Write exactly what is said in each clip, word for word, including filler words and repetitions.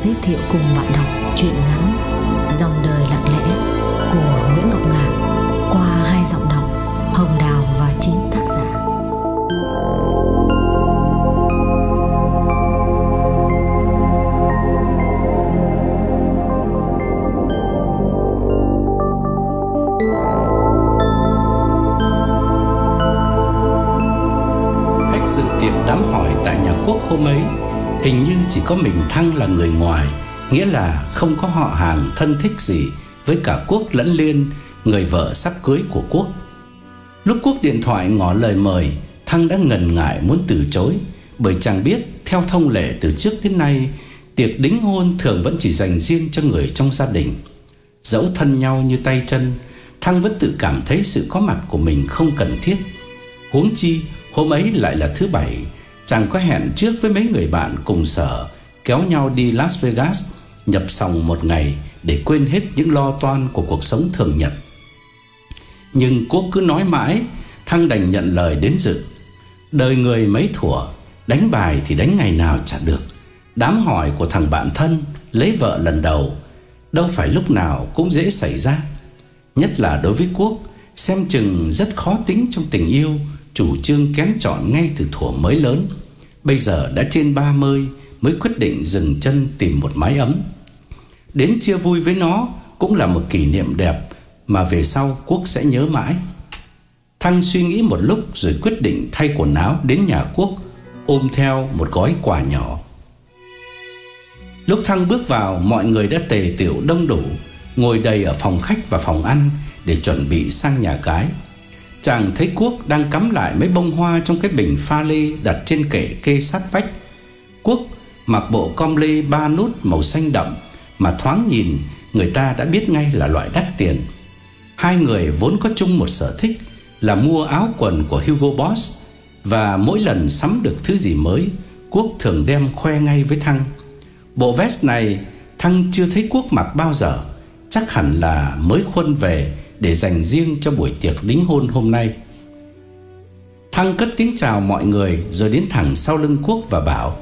giới thiệu cùng bạn đọc truyện ngắn Dòng đời lặng lẽ của Nguyễn Ngọc Ngạn qua hai giọng đọc Hồng Đào và chính tác giả. Khách dự tiệc đám hỏi tại nhà Quốc hôm ấy hình như chỉ có mình Thăng là người ngoài, nghĩa là không có họ hàng thân thích gì với cả Quốc lẫn Liên, người vợ sắp cưới của Quốc. Lúc Quốc điện thoại ngỏ lời mời, Thăng đã ngần ngại muốn từ chối, bởi chàng biết theo thông lệ từ trước đến nay, tiệc đính hôn thường vẫn chỉ dành riêng cho người trong gia đình. Dẫu thân nhau như tay chân, Thăng vẫn tự cảm thấy sự có mặt của mình không cần thiết. Huống chi hôm ấy lại là thứ bảy, chàng có hẹn trước với mấy người bạn cùng sở kéo nhau đi Las Vegas nhập sòng một ngày để quên hết những lo toan của cuộc sống thường nhật. Nhưng Quốc cứ nói mãi, Thăng đành nhận lời đến dự. Đời người mấy thuở, đánh bài thì đánh ngày nào chả được. Đám hỏi của thằng bạn thân lấy vợ lần đầu đâu phải lúc nào cũng dễ xảy ra. Nhất là đối với Quốc, xem chừng rất khó tính trong tình yêu, chủ trương kén chọn ngay từ thuở mới lớn. Bây giờ đã trên ba mươi mới quyết định dừng chân tìm một mái ấm. Đến chia vui với nó cũng là một kỷ niệm đẹp mà về sau Quốc sẽ nhớ mãi. Thăng suy nghĩ một lúc rồi quyết định thay quần áo đến nhà Quốc, ôm theo một gói quà nhỏ. Lúc Thăng bước vào, mọi người đã tề tựu đông đủ, ngồi đầy ở phòng khách và phòng ăn để chuẩn bị sang nhà gái. Chàng thấy Quốc đang cắm lại mấy bông hoa trong cái bình pha lê đặt trên kệ kê sát vách. Quốc mặc bộ com lê ba nút màu xanh đậm mà thoáng nhìn người ta đã biết ngay là loại đắt tiền. Hai người vốn có chung một sở thích là mua áo quần của Hugo Boss, và mỗi lần sắm được thứ gì mới, Quốc thường đem khoe ngay với Thăng. Bộ vest này Thăng chưa thấy Quốc mặc bao giờ, chắc hẳn là mới khuân về để dành riêng cho buổi tiệc đính hôn hôm nay. Thăng cất tiếng chào mọi người rồi đến thẳng sau lưng Quốc và bảo: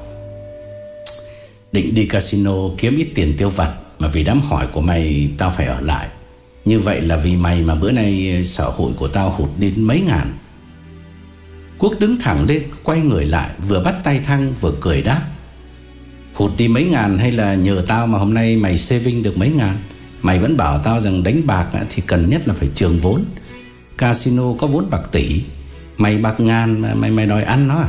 định đi casino kiếm ít tiền tiêu vặt, mà vì đám hỏi của mày tao phải ở lại. Như vậy là vì mày mà bữa nay sở hụi của tao hụt đến mấy ngàn. Quốc đứng thẳng lên, quay người lại, vừa bắt tay Thăng vừa cười đáp: hụt đi mấy ngàn hay là nhờ tao mà hôm nay mày saving được mấy ngàn? Mày vẫn bảo tao rằng đánh bạc thì cần nhất là phải trường vốn. Casino có vốn bạc tỷ, mày bạc ngàn mà mày mày đòi ăn nó à?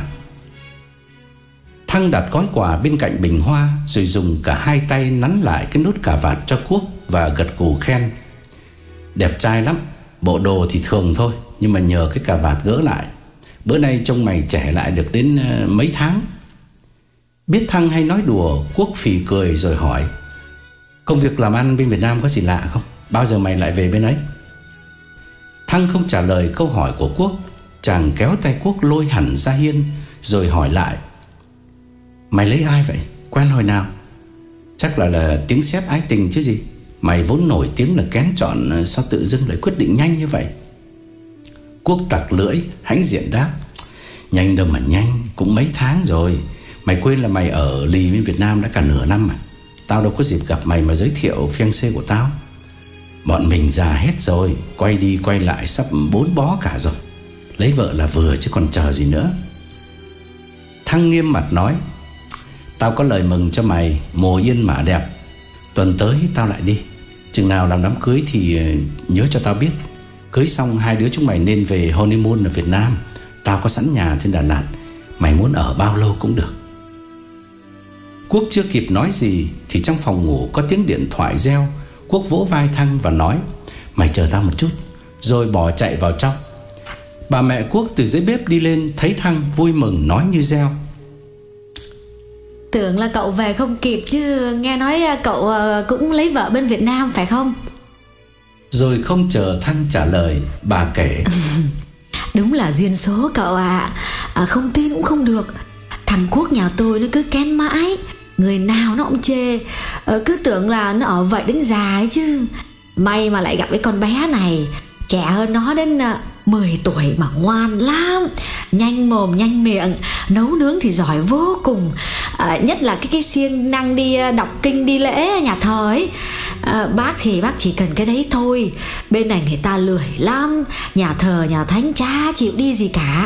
Thăng đặt gói quà bên cạnh bình hoa, rồi dùng cả hai tay nắn lại cái nút cà vạt cho Quốc và gật gù khen: đẹp trai lắm, bộ đồ thì thường thôi, nhưng mà nhờ cái cà vạt gỡ lại, bữa nay trông mày trẻ lại được đến mấy tháng. Biết Thăng hay nói đùa, Quốc phì cười rồi hỏi: công việc làm ăn bên Việt Nam có gì lạ không? Bao giờ mày lại về bên ấy? Thăng không trả lời câu hỏi của Quốc. Chàng kéo tay Quốc lôi hẳn ra hiên, rồi hỏi lại: mày lấy ai vậy? Quen hồi nào? Chắc là là tiếng sét ái tình chứ gì. Mày vốn nổi tiếng là kén chọn, sao tự dưng lại quyết định nhanh như vậy? Quốc tặc lưỡi, hãnh diện đáp: nhanh đâu mà nhanh, cũng mấy tháng rồi. Mày quên là mày ở lì bên Việt Nam đã cả nửa năm mà. Tao đâu có dịp gặp mày mà giới thiệu fiancé của tao. Bọn mình già hết rồi, quay đi quay lại sắp bốn bó cả rồi. Lấy vợ là vừa chứ còn chờ gì nữa. Thăng nghiêm mặt nói: tao có lời mừng cho mày, mồ yên mã đẹp. Tuần tới tao lại đi. Chừng nào làm đám cưới thì nhớ cho tao biết. Cưới xong hai đứa chúng mày nên về honeymoon ở Việt Nam. Tao có sẵn nhà trên Đà Lạt, mày muốn ở bao lâu cũng được. Quốc chưa kịp nói gì thì trong phòng ngủ có tiếng điện thoại reo. Quốc vỗ vai Thăng và nói: mày chờ tao một chút, rồi bỏ chạy vào trong. Bà mẹ Quốc từ dưới bếp đi lên, thấy Thăng vui mừng nói như reo: tưởng là cậu về không kịp chứ, nghe nói cậu cũng lấy vợ bên Việt Nam phải không? Rồi không chờ Thăng trả lời, bà kể: đúng là duyên số cậu ạ. à. Không tin cũng không được. Thằng Quốc nhà tôi nó cứ kén mãi, người nào nó cũng chê, à, cứ tưởng là nó ở vậy đến già ấy chứ. May mà lại gặp cái con bé này, trẻ hơn nó đến mười tuổi mà ngoan lắm, nhanh mồm nhanh miệng, nấu nướng thì giỏi vô cùng. à, Nhất là cái cái siêng năng đi đọc kinh đi lễ nhà thờ ấy. à, Bác thì bác chỉ cần cái đấy thôi. Bên này người ta lười lắm, nhà thờ nhà thánh chả chịu đi gì cả.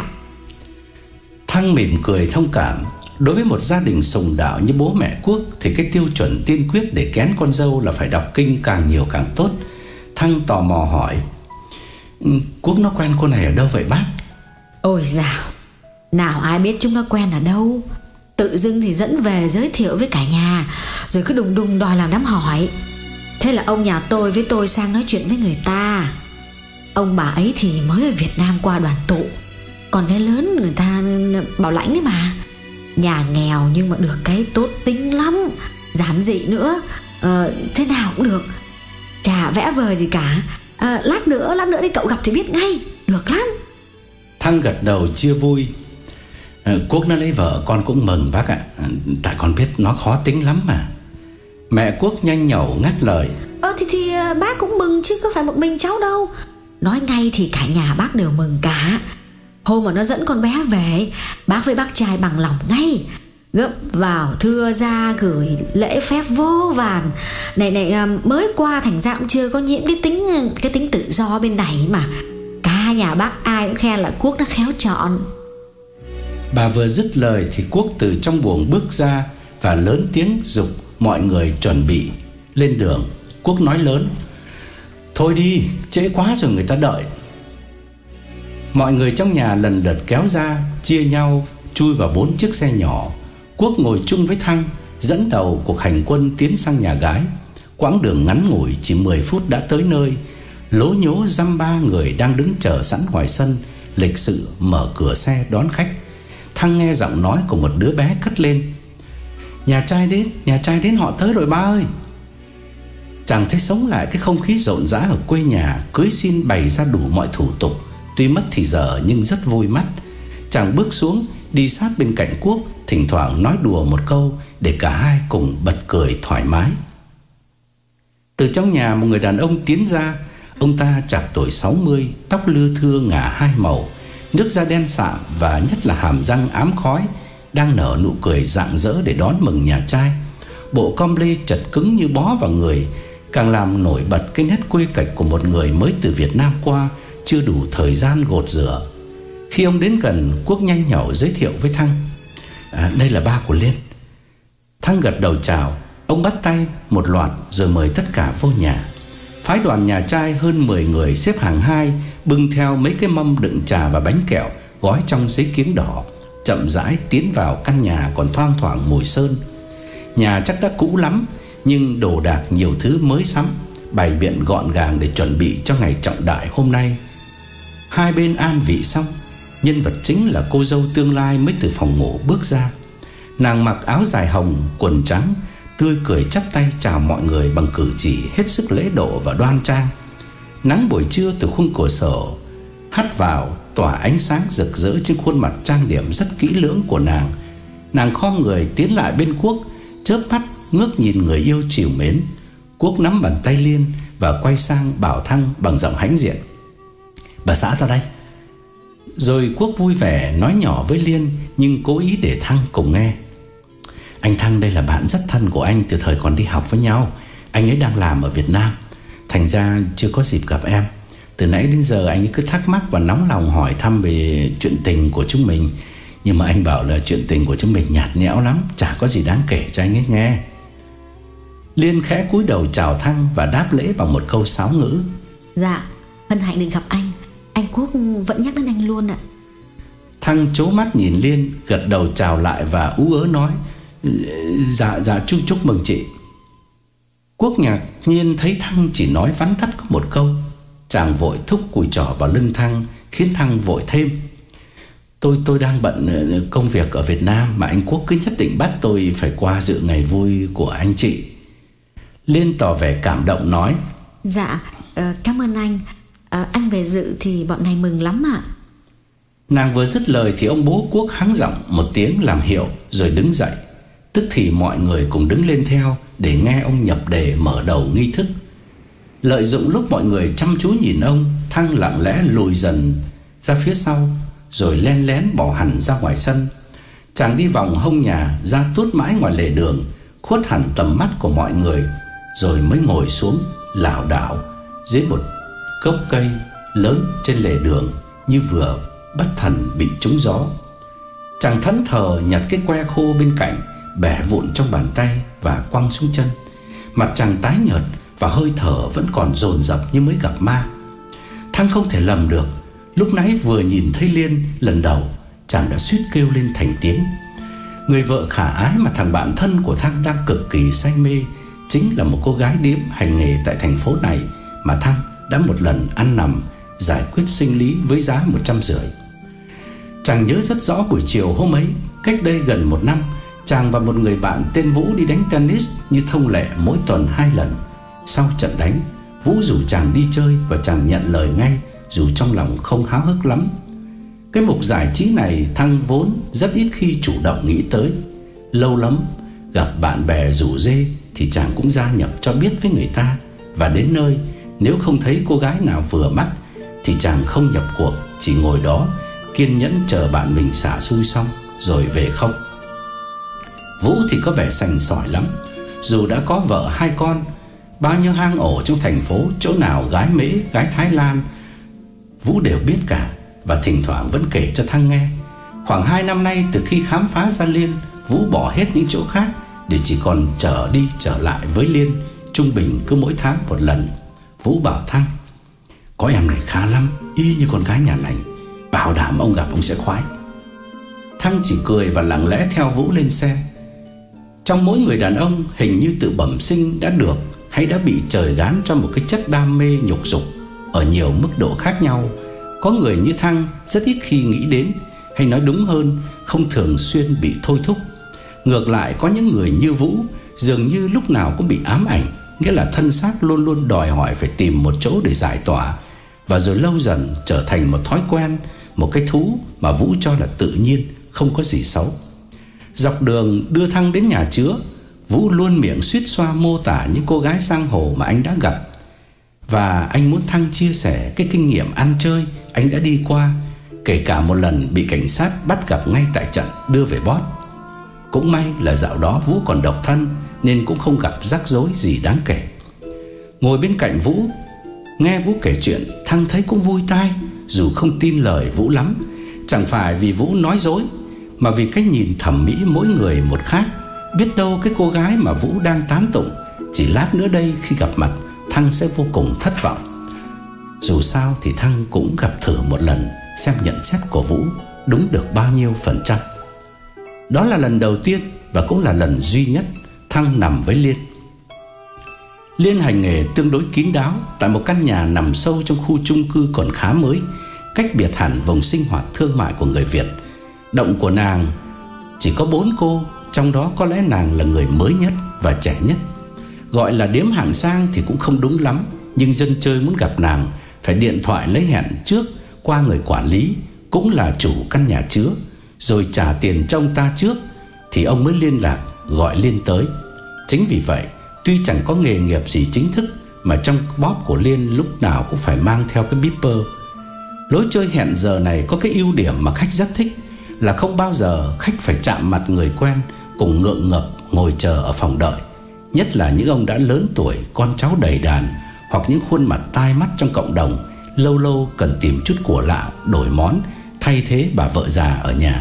Thăng mỉm cười thông cảm. Đối với một gia đình sùng đạo như bố mẹ Quốc thì cái tiêu chuẩn tiên quyết để kén con dâu là phải đọc kinh càng nhiều càng tốt. Thăng tò mò hỏi: Quốc nó quen cô này ở đâu vậy bác? Ôi dào, nào ai biết chúng nó quen ở đâu. Tự dưng thì dẫn về giới thiệu với cả nhà, rồi cứ đùng đùng đòi làm đám hỏi. Thế là ông nhà tôi với tôi sang nói chuyện với người ta. Ông bà ấy thì mới ở Việt Nam qua đoàn tụ, còn cái lớn người ta bảo lãnh đấy mà. Nhà nghèo nhưng mà được cái tốt tính lắm, giản dị nữa. ờ, Thế nào cũng được, chả vẽ vời gì cả. à, Lát nữa, lát nữa đi cậu gặp thì biết ngay. Được lắm. Thăng gật đầu chia vui. à, Quốc nó lấy vợ con cũng mừng bác ạ. à, Tại con biết nó khó tính lắm mà. Mẹ Quốc nhanh nhẩu ngắt lời: Ờ thì, thì bác cũng mừng chứ có phải một mình cháu đâu. Nói ngay thì cả nhà bác đều mừng cả. Hôm mà nó dẫn con bé về, bác với bác trai bằng lòng ngay, gấp vào thưa ra gửi lễ phép vô vàn. Này này, mới qua thành ra cũng chưa có nhiễm cái tính Cái tính tự do bên này mà. Cả nhà bác ai cũng khen là Quốc nó khéo chọn. Bà vừa dứt lời thì Quốc từ trong buồng bước ra và lớn tiếng giục mọi người chuẩn bị lên đường. Quốc nói lớn: Thôi đi, trễ quá rồi người ta đợi. Mọi người trong nhà lần lượt kéo ra, chia nhau chui vào bốn chiếc xe nhỏ. Quốc ngồi chung với Thăng, dẫn đầu cuộc hành quân tiến sang nhà gái. Quãng đường ngắn ngủi chỉ mười phút đã tới nơi. Lố nhố dăm ba người đang đứng chờ sẵn ngoài sân, lịch sự mở cửa xe đón khách. Thăng nghe giọng nói của một đứa bé cất lên: Nhà trai đến, nhà trai đến, họ tới rồi ba ơi. Chàng thấy sống lại cái không khí rộn rã ở quê nhà. Cưới xin bày ra đủ mọi thủ tục, tuy mất thì giờ nhưng rất vui mắt. Chàng bước xuống, đi sát bên cạnh Quốc, thỉnh thoảng nói đùa một câu để cả hai cùng bật cười thoải mái. Từ trong nhà một người đàn ông tiến ra. Ông ta chạc tuổi sáu mươi, tóc lưa thưa ngả hai màu, nước da đen sạm và nhất là hàm răng ám khói, đang nở nụ cười rạng rỡ để đón mừng nhà trai. Bộ com lê chật cứng như bó vào người, càng làm nổi bật cái nét quê cạch của một người mới từ Việt Nam qua, chưa đủ thời gian gột rửa. Khi ông đến gần, Quốc nhanh nhảu giới thiệu với Thăng: à, Đây là ba của Liên. Thăng gật đầu chào. Ông bắt tay một loạt rồi mời tất cả vô nhà. Phái đoàn nhà trai hơn mười người xếp hàng hai, bưng theo mấy cái mâm đựng trà và bánh kẹo gói trong giấy kiếng đỏ, chậm rãi tiến vào căn nhà còn thoang thoảng mùi sơn. Nhà chắc đã cũ lắm, nhưng đồ đạc nhiều thứ mới sắm, bày biện gọn gàng để chuẩn bị cho ngày trọng đại hôm nay. Hai bên an vị xong, nhân vật chính là cô dâu tương lai mới từ phòng ngủ bước ra. Nàng mặc áo dài hồng, quần trắng, tươi cười chắp tay chào mọi người bằng cử chỉ hết sức lễ độ và đoan trang. Nắng buổi trưa từ khung cửa sổ hắt vào, tỏa ánh sáng rực rỡ trên khuôn mặt trang điểm rất kỹ lưỡng của nàng. Nàng khom người tiến lại bên Quốc, chớp mắt ngước nhìn người yêu trìu mến. Quốc nắm bàn tay Liên và quay sang bảo Thăng bằng giọng hãnh diện: Bà xã ra đây. Rồi Quốc vui vẻ nói nhỏ với Liên, nhưng cố ý để Thăng cùng nghe: Anh Thăng đây là bạn rất thân của anh từ thời còn đi học với nhau. Anh ấy đang làm ở Việt Nam, thành ra chưa có dịp gặp em. Từ nãy đến giờ anh ấy cứ thắc mắc và nóng lòng hỏi thăm về chuyện tình của chúng mình. Nhưng mà anh bảo là chuyện tình của chúng mình nhạt nhẽo lắm, chả có gì đáng kể cho anh ấy nghe. Liên khẽ cúi đầu chào Thăng và đáp lễ bằng một câu sáo ngữ: Dạ, hân hạnh được gặp anh. Anh Quốc vẫn nhắc đến anh luôn ạ. Thăng trố mắt nhìn Liên, gật đầu chào lại và ú ớ nói: Dạ dạ chúc chúc mừng chị. Quốc ngạc nhiên thấy Thăng chỉ nói vắn tắt có một câu. Chàng vội thúc cùi trỏ vào lưng Thăng, khiến Thăng vội thêm: Tôi tôi đang bận công việc ở Việt Nam mà anh Quốc cứ nhất định bắt tôi phải qua dự ngày vui của anh chị. Liên tỏ vẻ cảm động nói: Dạ, uh, cảm ơn anh. uh, Anh về dự thì bọn này mừng lắm ạ. Nàng vừa dứt lời thì ông bố Quốc hắng giọng một tiếng làm hiệu rồi đứng dậy. Tức thì mọi người cùng đứng lên theo để nghe ông nhập đề mở đầu nghi thức. Lợi dụng lúc mọi người chăm chú nhìn ông, Thăng Thăng lặng lẽ lùi dần ra phía sau, rồi len lén bỏ hẳn ra ngoài sân. Chàng đi vòng hông nhà, ra tuốt mãi ngoài lề đường, khuất hẳn tầm mắt của mọi người, rồi mới ngồi xuống lảo đảo dưới một gốc cây lớn trên lề đường, như vừa bất thần bị trúng gió. Chàng thẫn thờ nhặt cái que khô bên cạnh, bẻ vụn trong bàn tay và quăng xuống chân. Mặt chàng tái nhợt và hơi thở vẫn còn dồn dập như mới gặp ma. Thăng không thể lầm được, lúc nãy vừa nhìn thấy Liên lần đầu, chàng đã suýt kêu lên thành tiếng. Người vợ khả ái mà thằng bạn thân của Thăng đang cực kỳ say mê chính là một cô gái điếm hành nghề tại thành phố này mà Thăng đã một lần ăn nằm giải quyết sinh lý với giá một trăm rưỡi. Chàng nhớ rất rõ buổi chiều hôm ấy, cách đây gần một năm, chàng và một người bạn tên Vũ đi đánh tennis như thông lệ mỗi tuần hai lần. Sau trận đánh, Vũ rủ chàng đi chơi và chàng nhận lời ngay, dù trong lòng không háo hức lắm. Cái mục giải trí này Thăng vốn rất ít khi chủ động nghĩ tới. Lâu lắm gặp bạn bè rủ rê thì chàng cũng gia nhập cho biết với người ta. Và đến nơi, nếu không thấy cô gái nào vừa mắt thì chàng không nhập cuộc, chỉ ngồi đó kiên nhẫn chờ bạn mình xả xui xong rồi về không. Vũ thì có vẻ sành sỏi lắm, dù đã có vợ hai con. Bao nhiêu hang ổ trong thành phố, chỗ nào gái Mễ, gái Thái Lan, Vũ đều biết cả, và thỉnh thoảng vẫn kể cho Thăng nghe. Khoảng hai năm nay, từ khi khám phá ra Liên, Vũ bỏ hết những chỗ khác để chỉ còn trở đi trở lại với Liên, trung bình cứ mỗi tháng một lần. Vũ bảo Thăng: có em này khá lắm, y như con gái nhà lành, bảo đảm ông gặp ông sẽ khoái. Thăng chỉ cười và lặng lẽ theo Vũ lên xe. Trong mỗi người đàn ông hình như tự bẩm sinh đã được hay đã bị trời gán cho một cái chất đam mê nhục dục ở nhiều mức độ khác nhau. Có người như Thăng rất ít khi nghĩ đến, hay nói đúng hơn, không thường xuyên bị thôi thúc. Ngược lại, có những người như Vũ dường như lúc nào cũng bị ám ảnh, nghĩa là thân xác luôn luôn đòi hỏi phải tìm một chỗ để giải tỏa, và rồi lâu dần trở thành một thói quen, một cái thú mà Vũ cho là tự nhiên, không có gì xấu. Dọc đường đưa Thăng đến nhà chứa, Vũ luôn miệng suýt xoa mô tả những cô gái giang hồ mà anh đã gặp, và anh muốn Thăng chia sẻ cái kinh nghiệm ăn chơi anh đã đi qua, kể cả một lần bị cảnh sát bắt gặp ngay tại trận đưa về bót. Cũng may là dạo đó Vũ còn độc thân nên cũng không gặp rắc rối gì đáng kể. Ngồi bên cạnh Vũ, nghe Vũ kể chuyện, Thăng thấy cũng vui tai, dù không tin lời Vũ lắm. Chẳng phải vì Vũ nói dối, mà vì cái nhìn thẩm mỹ mỗi người một khác. Biết đâu cái cô gái mà Vũ đang tán tụng chỉ lát nữa đây khi gặp mặt, Thăng sẽ vô cùng thất vọng. Dù sao thì Thăng cũng gặp thử một lần, xem nhận xét của Vũ đúng được bao nhiêu phần trăm. Đó là lần đầu tiên và cũng là lần duy nhất Thăng nằm với Liên. Liên hành nghề tương đối kín đáo tại một căn nhà nằm sâu trong khu chung cư còn khá mới, cách biệt hẳn vùng sinh hoạt thương mại của người Việt. Động của nàng chỉ có bốn cô, trong đó có lẽ nàng là người mới nhất và trẻ nhất. Gọi là điếm hạng sang thì cũng không đúng lắm, nhưng dân chơi muốn gặp nàng phải điện thoại lấy hẹn trước qua người quản lý, cũng là chủ căn nhà chứa, rồi trả tiền cho ông ta trước thì ông mới liên lạc gọi Liên tới. Chính vì vậy, tuy chẳng có nghề nghiệp gì chính thức, mà trong bóp của Liên lúc nào cũng phải mang theo cái beeper. Lối chơi hẹn giờ này có cái ưu điểm mà khách rất thích, là không bao giờ khách phải chạm mặt người quen, cùng ngượng ngập ngồi chờ ở phòng đợi. Nhất là những ông đã lớn tuổi, con cháu đầy đàn, hoặc những khuôn mặt tai mắt trong cộng đồng, lâu lâu cần tìm chút của lạ đổi món, thay thế bà vợ già ở nhà.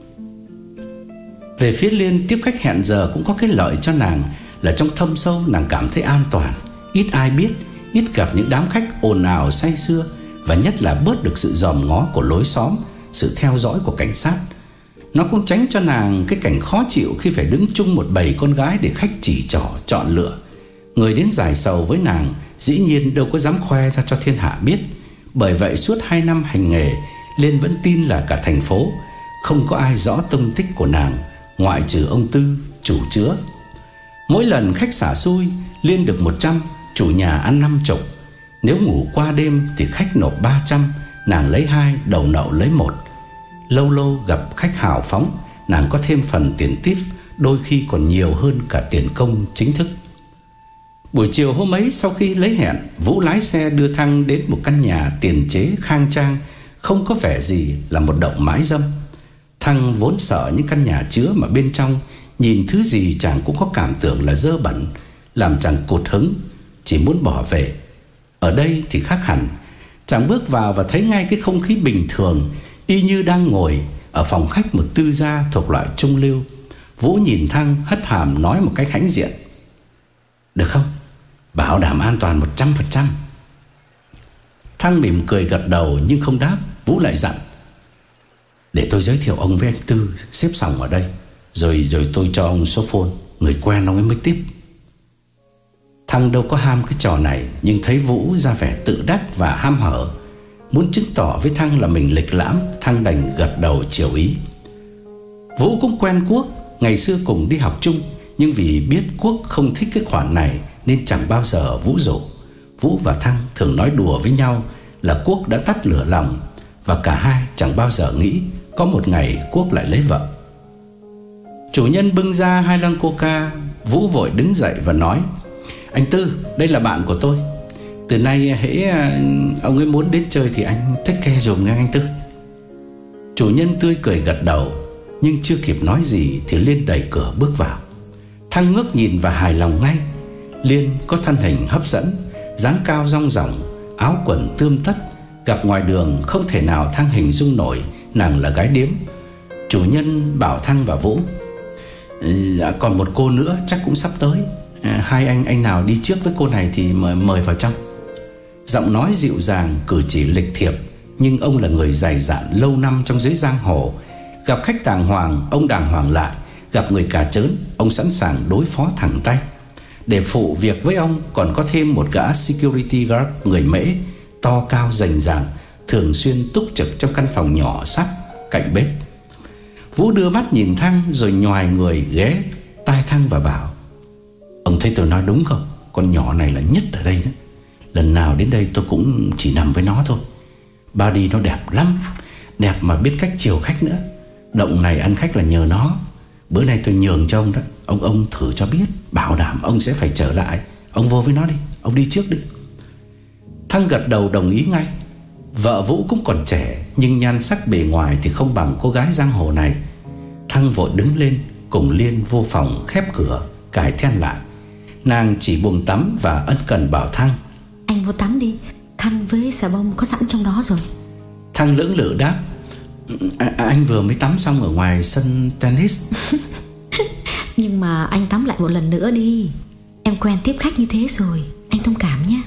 Về phía Liên, tiếp khách hẹn giờ cũng có cái lợi cho nàng là trong thâm sâu nàng cảm thấy an toàn, ít ai biết, ít gặp những đám khách ồn ào say sưa, và nhất là bớt được sự dòm ngó của lối xóm, sự theo dõi của cảnh sát. Nó cũng tránh cho nàng cái cảnh khó chịu khi phải đứng chung một bầy con gái để khách chỉ trỏ, chọn lựa. Người đến giải sầu với nàng dĩ nhiên đâu có dám khoe ra cho thiên hạ biết. Bởi vậy suốt hai năm hành nghề, Liên vẫn tin là cả thành phố không có ai rõ tung tích của nàng, ngoại trừ ông Tư, chủ chứa. Mỗi lần khách xả xui, Liên được một trăm, chủ nhà ăn năm chục. Nếu ngủ qua đêm thì khách nộp ba trăm, nàng lấy hai, đầu nậu lấy một. Lâu lâu gặp khách hào phóng, nàng có thêm phần tiền tip, đôi khi còn nhiều hơn cả tiền công chính thức. Buổi chiều hôm ấy, sau khi lấy hẹn, Vũ lái xe đưa Thăng đến một căn nhà tiền chế khang trang, không có vẻ gì là một động mãi dâm. Thăng vốn sợ những căn nhà chứa mà bên trong nhìn thứ gì chàng cũng có cảm tưởng là dơ bẩn, làm chàng cụt hứng, chỉ muốn bỏ về. Ở đây thì khác hẳn. Chàng bước vào và thấy ngay cái không khí bình thường, y như đang ngồi ở phòng khách một tư gia thuộc loại trung lưu. Vũ nhìn Thăng hất hàm nói một cách hãnh diện: "Được không? Bảo đảm an toàn một trăm phần trăm." Thăng mỉm cười gật đầu nhưng không đáp. Vũ lại dặn: "Để tôi giới thiệu ông với anh Tư xếp phòng ở đây, Rồi rồi tôi cho ông số phone, người quen ông ấy mới tiếp." Thăng đâu có ham cái trò này, nhưng thấy Vũ ra vẻ tự đắc và ham hở, muốn chứng tỏ với Thăng là mình lịch lãm. Thăng đành gật đầu chiều ý. Vũ cũng quen Quốc, ngày xưa cùng đi học chung, nhưng vì biết Quốc không thích cái khoản này nên chẳng bao giờ Vũ rủ. Vũ và Thăng thường nói đùa với nhau là Quốc đã tắt lửa lòng, và cả hai chẳng bao giờ nghĩ có một ngày Quốc lại lấy vợ. Chủ nhân bưng ra hai lon coca. Vũ vội đứng dậy và nói: "Anh Tư, đây là bạn của tôi. Từ nay hễ ông ấy muốn đến chơi thì anh take care dùm nghe anh Tư." Chủ nhân tươi cười gật đầu, nhưng chưa kịp nói gì thì Liên đẩy cửa bước vào. Thăng ngước nhìn và hài lòng ngay. Liên có thân hình hấp dẫn, dáng cao dong dỏng, áo quần tươm tất, gặp ngoài đường không thể nào Thăng hình dung nổi nàng là gái điếm. Chủ nhân bảo Thăng và Vũ: "Dạ, còn một cô nữa chắc cũng sắp tới. à, Hai anh anh nào đi trước với cô này thì mời, mời vào trong." Giọng nói dịu dàng, cử chỉ lịch thiệp, nhưng ông là người dày dạn lâu năm trong giới giang hồ. Gặp khách đàng hoàng, ông đàng hoàng lại. Gặp người cà chớn, ông sẵn sàng đối phó thẳng tay. Để phụ việc với ông còn có thêm một gã security guard người Mễ, to cao rành ràng, thường xuyên túc trực trong căn phòng nhỏ sắt cạnh bếp. Vũ đưa mắt nhìn Thăng rồi nhoài người ghé tai Thăng và bảo: "Ông thấy tôi nói đúng không? Con nhỏ này là nhất ở đây đấy. Lần nào đến đây tôi cũng chỉ nằm với nó thôi. Body nó đẹp lắm, đẹp mà biết cách chiều khách nữa. Động này ăn khách là nhờ nó. Bữa nay tôi nhường cho ông đó. Ông ông thử cho biết, bảo đảm ông sẽ phải trở lại. Ông vô với nó đi, ông đi trước đi." Thăng gật đầu đồng ý ngay. Vợ Vũ cũng còn trẻ, nhưng nhan sắc bề ngoài thì không bằng cô gái giang hồ này. Thăng vội đứng lên cùng Liên vô phòng, khép cửa, cài then lại. Nàng chỉ buông tắm và ân cần bảo Thăng: "Anh vô tắm đi, khăn với xà bông có sẵn trong đó rồi." Thăng lưỡng lự đáp: à, "Anh vừa mới tắm xong ở ngoài sân tennis." "Nhưng mà anh tắm lại một lần nữa đi. Em quen tiếp khách như thế rồi, anh thông cảm nhé."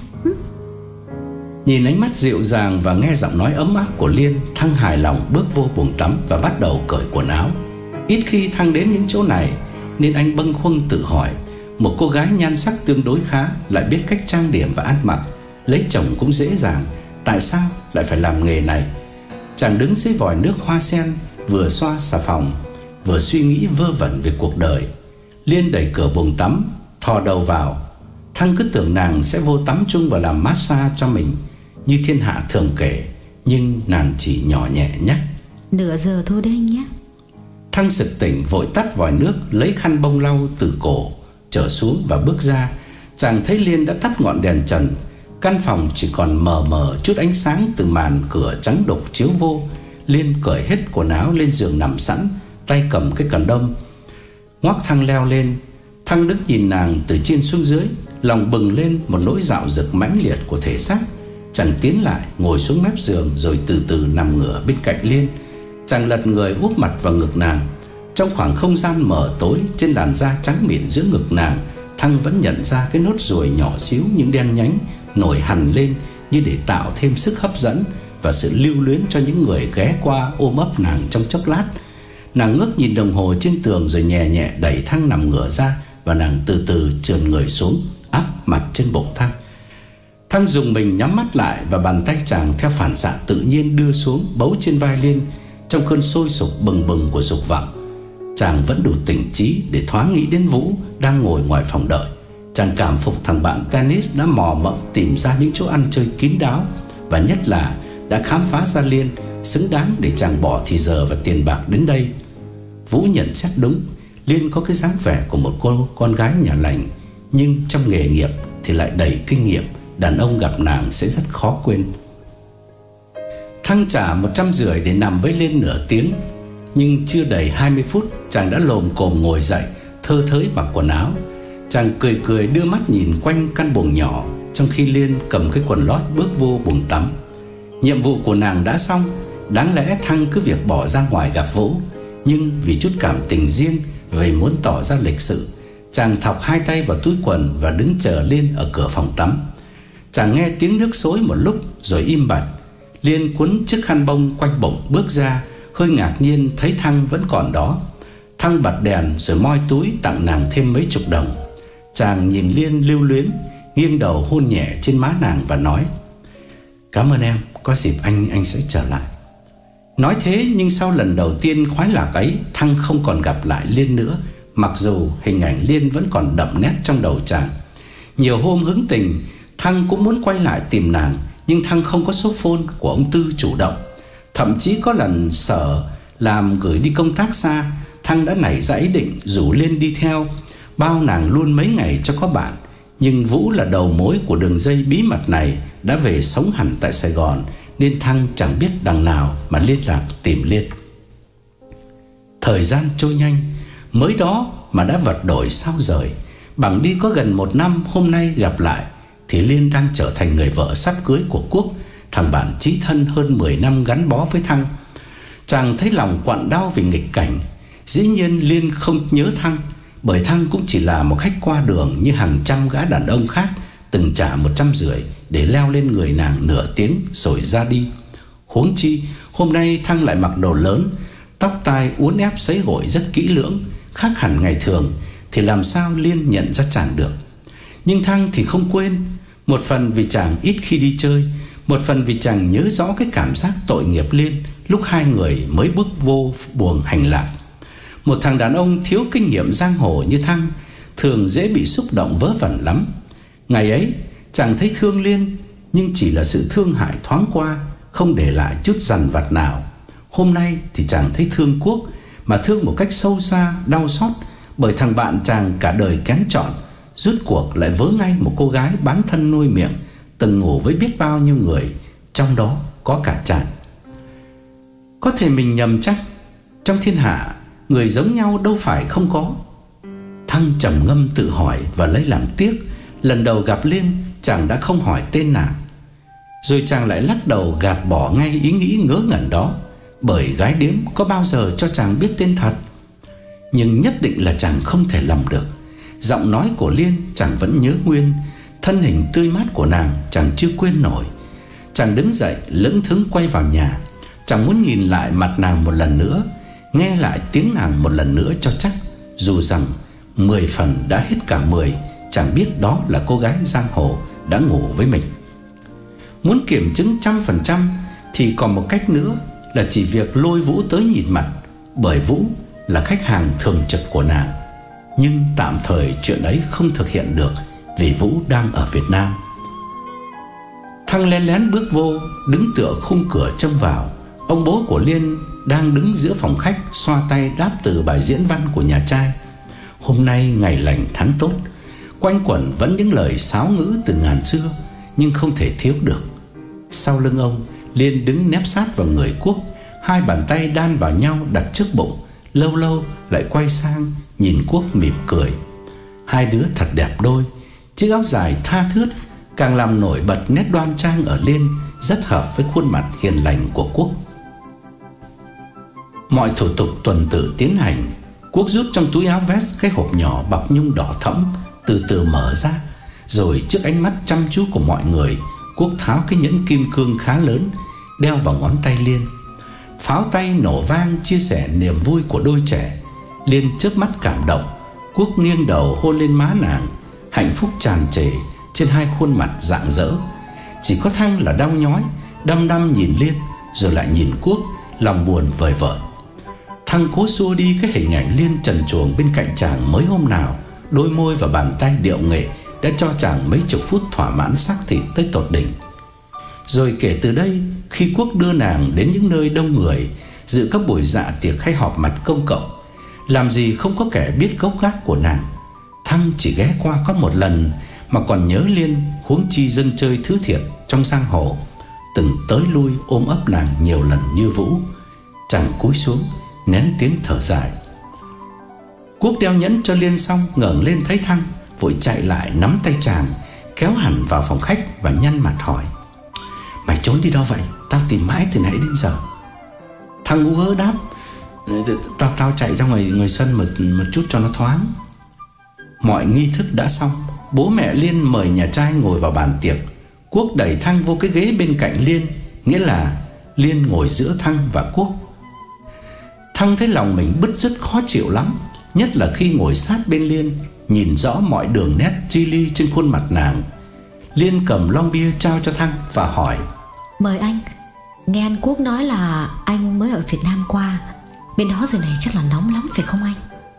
Nhìn ánh mắt dịu dàng và nghe giọng nói ấm áp của Liên, Thăng hài lòng bước vô buồng tắm và bắt đầu cởi quần áo. Ít khi Thăng đến những chỗ này nên anh bâng khuâng tự hỏi, một cô gái nhan sắc tương đối khá, lại biết cách trang điểm và ăn mặc, lấy chồng cũng dễ dàng, tại sao lại phải làm nghề này? Chàng đứng dưới vòi nước hoa sen, vừa xoa xà phòng, vừa suy nghĩ vơ vẩn về cuộc đời. Liên đẩy cửa buồng tắm, thò đầu vào. Thăng cứ tưởng nàng sẽ vô tắm chung và làm massage cho mình như thiên hạ thường kể, nhưng nàng chỉ nhỏ nhẹ nhắc: "Nửa giờ thôi đấy anh nhé." Thăng sực tỉnh, vội tắt vòi nước, lấy khăn bông lau từ cổ trở xuống và bước ra. Chàng thấy Liên đã tắt ngọn đèn trần. Căn phòng chỉ còn mờ mờ chút ánh sáng từ màn cửa trắng đục chiếu vô. Liên cởi hết quần áo lên giường nằm sẵn, tay cầm cái cần đông, ngoắc Thăng leo lên. Thăng đứng nhìn nàng từ trên xuống dưới, lòng bừng lên một nỗi dạo dực mãnh liệt của thể xác. Chàng tiến lại, ngồi xuống mép giường rồi từ từ nằm ngửa bên cạnh Liên. Chàng lật người úp mặt vào ngực nàng. Trong khoảng không gian mờ tối, trên làn da trắng mịn giữa ngực nàng, Thăng vẫn nhận ra cái nốt ruồi nhỏ xíu nhưng đen nhánh nổi hằn lên, như để tạo thêm sức hấp dẫn và sự lưu luyến cho những người ghé qua ôm ấp nàng trong chốc lát. Nàng ngước nhìn đồng hồ trên tường rồi nhẹ nhẹ đẩy Thăng nằm ngửa ra, và nàng từ từ trườn người xuống, áp mặt trên bụng Thăng. Thăng dùng mình nhắm mắt lại, và bàn tay chàng theo phản xạ tự nhiên đưa xuống bấu trên vai Liên. Trong cơn sôi sục bừng bừng của dục vọng, chàng vẫn đủ tỉnh trí để thoáng nghĩ đến Vũ đang ngồi ngoài phòng đợi. Chàng cảm phục thằng bạn tennis đã mò mẫm tìm ra những chỗ ăn chơi kín đáo, và nhất là đã khám phá ra Liên xứng đáng để chàng bỏ thì giờ và tiền bạc đến đây. Vũ nhận xét đúng, Liên có cái dáng vẻ của một cô con gái nhà lành, nhưng trong nghề nghiệp thì lại đầy kinh nghiệm, đàn ông gặp nàng sẽ rất khó quên. Thăng trả một trăm rưỡi để nằm với Liên nửa tiếng, nhưng chưa đầy hai mươi phút chàng đã lồm cồm ngồi dậy, thơ thới mặc quần áo. Chàng cười cười đưa mắt nhìn quanh căn buồng nhỏ, trong khi Liên cầm cái quần lót bước vô buồng tắm. Nhiệm vụ của nàng đã xong, đáng lẽ Thăng cứ việc bỏ ra ngoài gặp Vũ, nhưng vì chút cảm tình riêng, vì muốn tỏ ra lịch sự, chàng thọc hai tay vào túi quần và đứng chờ Liên ở cửa phòng tắm. Chàng nghe tiếng nước xối một lúc rồi im bặt. Liên quấn chiếc khăn bông quanh bụng bước ra, hơi ngạc nhiên thấy Thăng vẫn còn đó. Thăng bật đèn rồi moi túi tặng nàng thêm mấy chục đồng. Chàng nhìn Liên lưu luyến, nghiêng đầu hôn nhẹ trên má nàng và nói: "Cảm ơn em, có dịp anh anh sẽ trở lại." Nói thế nhưng sau lần đầu tiên khoái lạc ấy, Thăng không còn gặp lại Liên nữa, mặc dù hình ảnh Liên vẫn còn đậm nét trong đầu chàng. Nhiều hôm hứng tình, Thăng cũng muốn quay lại tìm nàng, nhưng Thăng không có số phone của ông Tư chủ động. Thậm chí có lần Sở làm gửi đi công tác xa, Thăng đã nảy ra ý định rủ Liên đi theo, bao nàng luôn mấy ngày cho có bạn. Nhưng Vũ là đầu mối của đường dây bí mật này, đã về sống hẳn tại Sài Gòn, nên Thăng chẳng biết đằng nào mà liên lạc tìm Liên. Thời gian trôi nhanh, mới đó mà đã vật đổi sao rời. Bằng đi có gần một năm, hôm nay gặp lại thì Liên đang trở thành người vợ sắp cưới của Quốc, thằng bạn chí thân hơn mười năm gắn bó với Thăng. Chàng thấy lòng quặn đau vì nghịch cảnh. Dĩ nhiên Liên không nhớ Thăng, bởi Thăng cũng chỉ là một khách qua đường như hàng trăm gã đàn ông khác từng trả một trăm rưỡi để leo lên người nàng nửa tiếng rồi ra đi. Huống chi hôm nay Thăng lại mặc đồ lớn, tóc tai uốn ép sấy gội rất kỹ lưỡng, khác hẳn ngày thường, thì làm sao Liên nhận ra chàng được. Nhưng Thăng thì không quên, một phần vì chàng ít khi đi chơi, một phần vì chàng nhớ rõ cái cảm giác tội nghiệp Liên lúc hai người mới bước vô buồng hành lạc. Một thằng đàn ông thiếu kinh nghiệm giang hồ như Thăng thường dễ bị xúc động vớ vẩn lắm. Ngày ấy chàng thấy thương Liên, nhưng chỉ là sự thương hại thoáng qua, không để lại chút dằn vặt nào. Hôm nay thì chàng thấy thương Quốc, mà thương một cách sâu xa, đau xót, bởi thằng bạn chàng cả đời kén chọn, rút cuộc lại vớ ngay một cô gái bán thân nuôi miệng, từng ngủ với biết bao nhiêu người, trong đó có cả chàng. Có thể mình nhầm chắc, trong thiên hạ người giống nhau đâu phải không có. Thăng trầm ngâm tự hỏi và lấy làm tiếc, lần đầu gặp Liên chàng đã không hỏi tên nàng. Rồi chàng lại lắc đầu gạt bỏ ngay ý nghĩ ngớ ngẩn đó, bởi gái điếm có bao giờ cho chàng biết tên thật. Nhưng nhất định là chàng không thể lầm được. Giọng nói của Liên chàng vẫn nhớ nguyên, thân hình tươi mát của nàng chàng chưa quên nổi. Chàng đứng dậy lững thững quay vào nhà. Chàng muốn nhìn lại mặt nàng một lần nữa, nghe lại tiếng nàng một lần nữa cho chắc. Dù rằng mười phần đã hết cả mười, chàng biết đó là cô gái giang hồ đã ngủ với mình. Muốn kiểm chứng trăm phần trăm thì còn một cách nữa, là chỉ việc lôi Vũ tới nhìn mặt, bởi Vũ là khách hàng thường trực của nàng. Nhưng tạm thời chuyện ấy không thực hiện được, vì Vũ đang ở Việt Nam. Thăng lén lén bước vô, đứng tựa khung cửa trông vào. Ông bố của Liên đang đứng giữa phòng khách, xoa tay đáp từ bài diễn văn của nhà trai. Hôm nay ngày lành tháng tốt, quanh quẩn vẫn những lời sáo ngữ từ ngàn xưa, nhưng không thể thiếu được. Sau lưng ông, Liên đứng nép sát vào người Quốc, hai bàn tay đan vào nhau đặt trước bụng, lâu lâu lại quay sang nhìn Quốc mỉm cười. Hai đứa thật đẹp đôi. Chiếc áo dài tha thướt càng làm nổi bật nét đoan trang ở Liên, rất hợp với khuôn mặt hiền lành của Quốc. Mọi thủ tục tuần tự tiến hành. Quốc rút trong túi áo vest cái hộp nhỏ bọc nhung đỏ thẫm, từ từ mở ra. Rồi trước ánh mắt chăm chú của mọi người, Quốc tháo cái nhẫn kim cương khá lớn đeo vào ngón tay Liên. Pháo tay nổ vang chia sẻ niềm vui của đôi trẻ. Liên chớp mắt cảm động. Quốc nghiêng đầu hôn lên má nàng. Hạnh phúc tràn trề trên hai khuôn mặt rạng rỡ. Chỉ có Thăng là đau nhói, đăm đăm nhìn Liên rồi lại nhìn Quốc, lòng buồn vời vợi. Thăng cố xua đi cái hình ảnh Liên trần truồng bên cạnh chàng mới hôm nào. Đôi môi và bàn tay điệu nghệ đã cho chàng mấy chục phút thỏa mãn xác thịt tới tột đỉnh. Rồi kể từ đây, khi Quốc đưa nàng đến những nơi đông người, dự các buổi dạ tiệc hay họp mặt công cộng, làm gì không có kẻ biết gốc gác của nàng. Thăng chỉ ghé qua có một lần mà còn nhớ Liên, huống chi dân chơi thứ thiệt trong giang hồ từng tới lui ôm ấp nàng nhiều lần như Vũ. Chàng cúi xuống nén tiếng thở dài. Quốc đeo nhẫn cho Liên xong, ngẩng lên thấy Thăng, vội chạy lại nắm tay chàng, kéo hẳn vào phòng khách và nhăn mặt hỏi: "Mày trốn đi đâu vậy? Tao tìm mãi từ nãy đến giờ." Thăng ú ớ đáp: Tao tao chạy ra ngoài ngoài sân một một chút cho nó thoáng." Mọi nghi thức đã xong, bố mẹ Liên mời nhà trai ngồi vào bàn tiệc. Quốc đẩy Thăng vô cái ghế bên cạnh Liên, nghĩa là Liên ngồi giữa Thăng và Quốc. Thăng thấy lòng mình bứt rứt khó chịu lắm, nhất là khi ngồi sát bên Liên, nhìn rõ mọi đường nét chi li trên khuôn mặt nàng. Liên cầm lon bia trao cho Thăng và hỏi: "Mời anh. Nghe anh Quốc nói là anh mới ở Việt Nam qua, bên đó giờ này chắc là nóng lắm phải không anh?"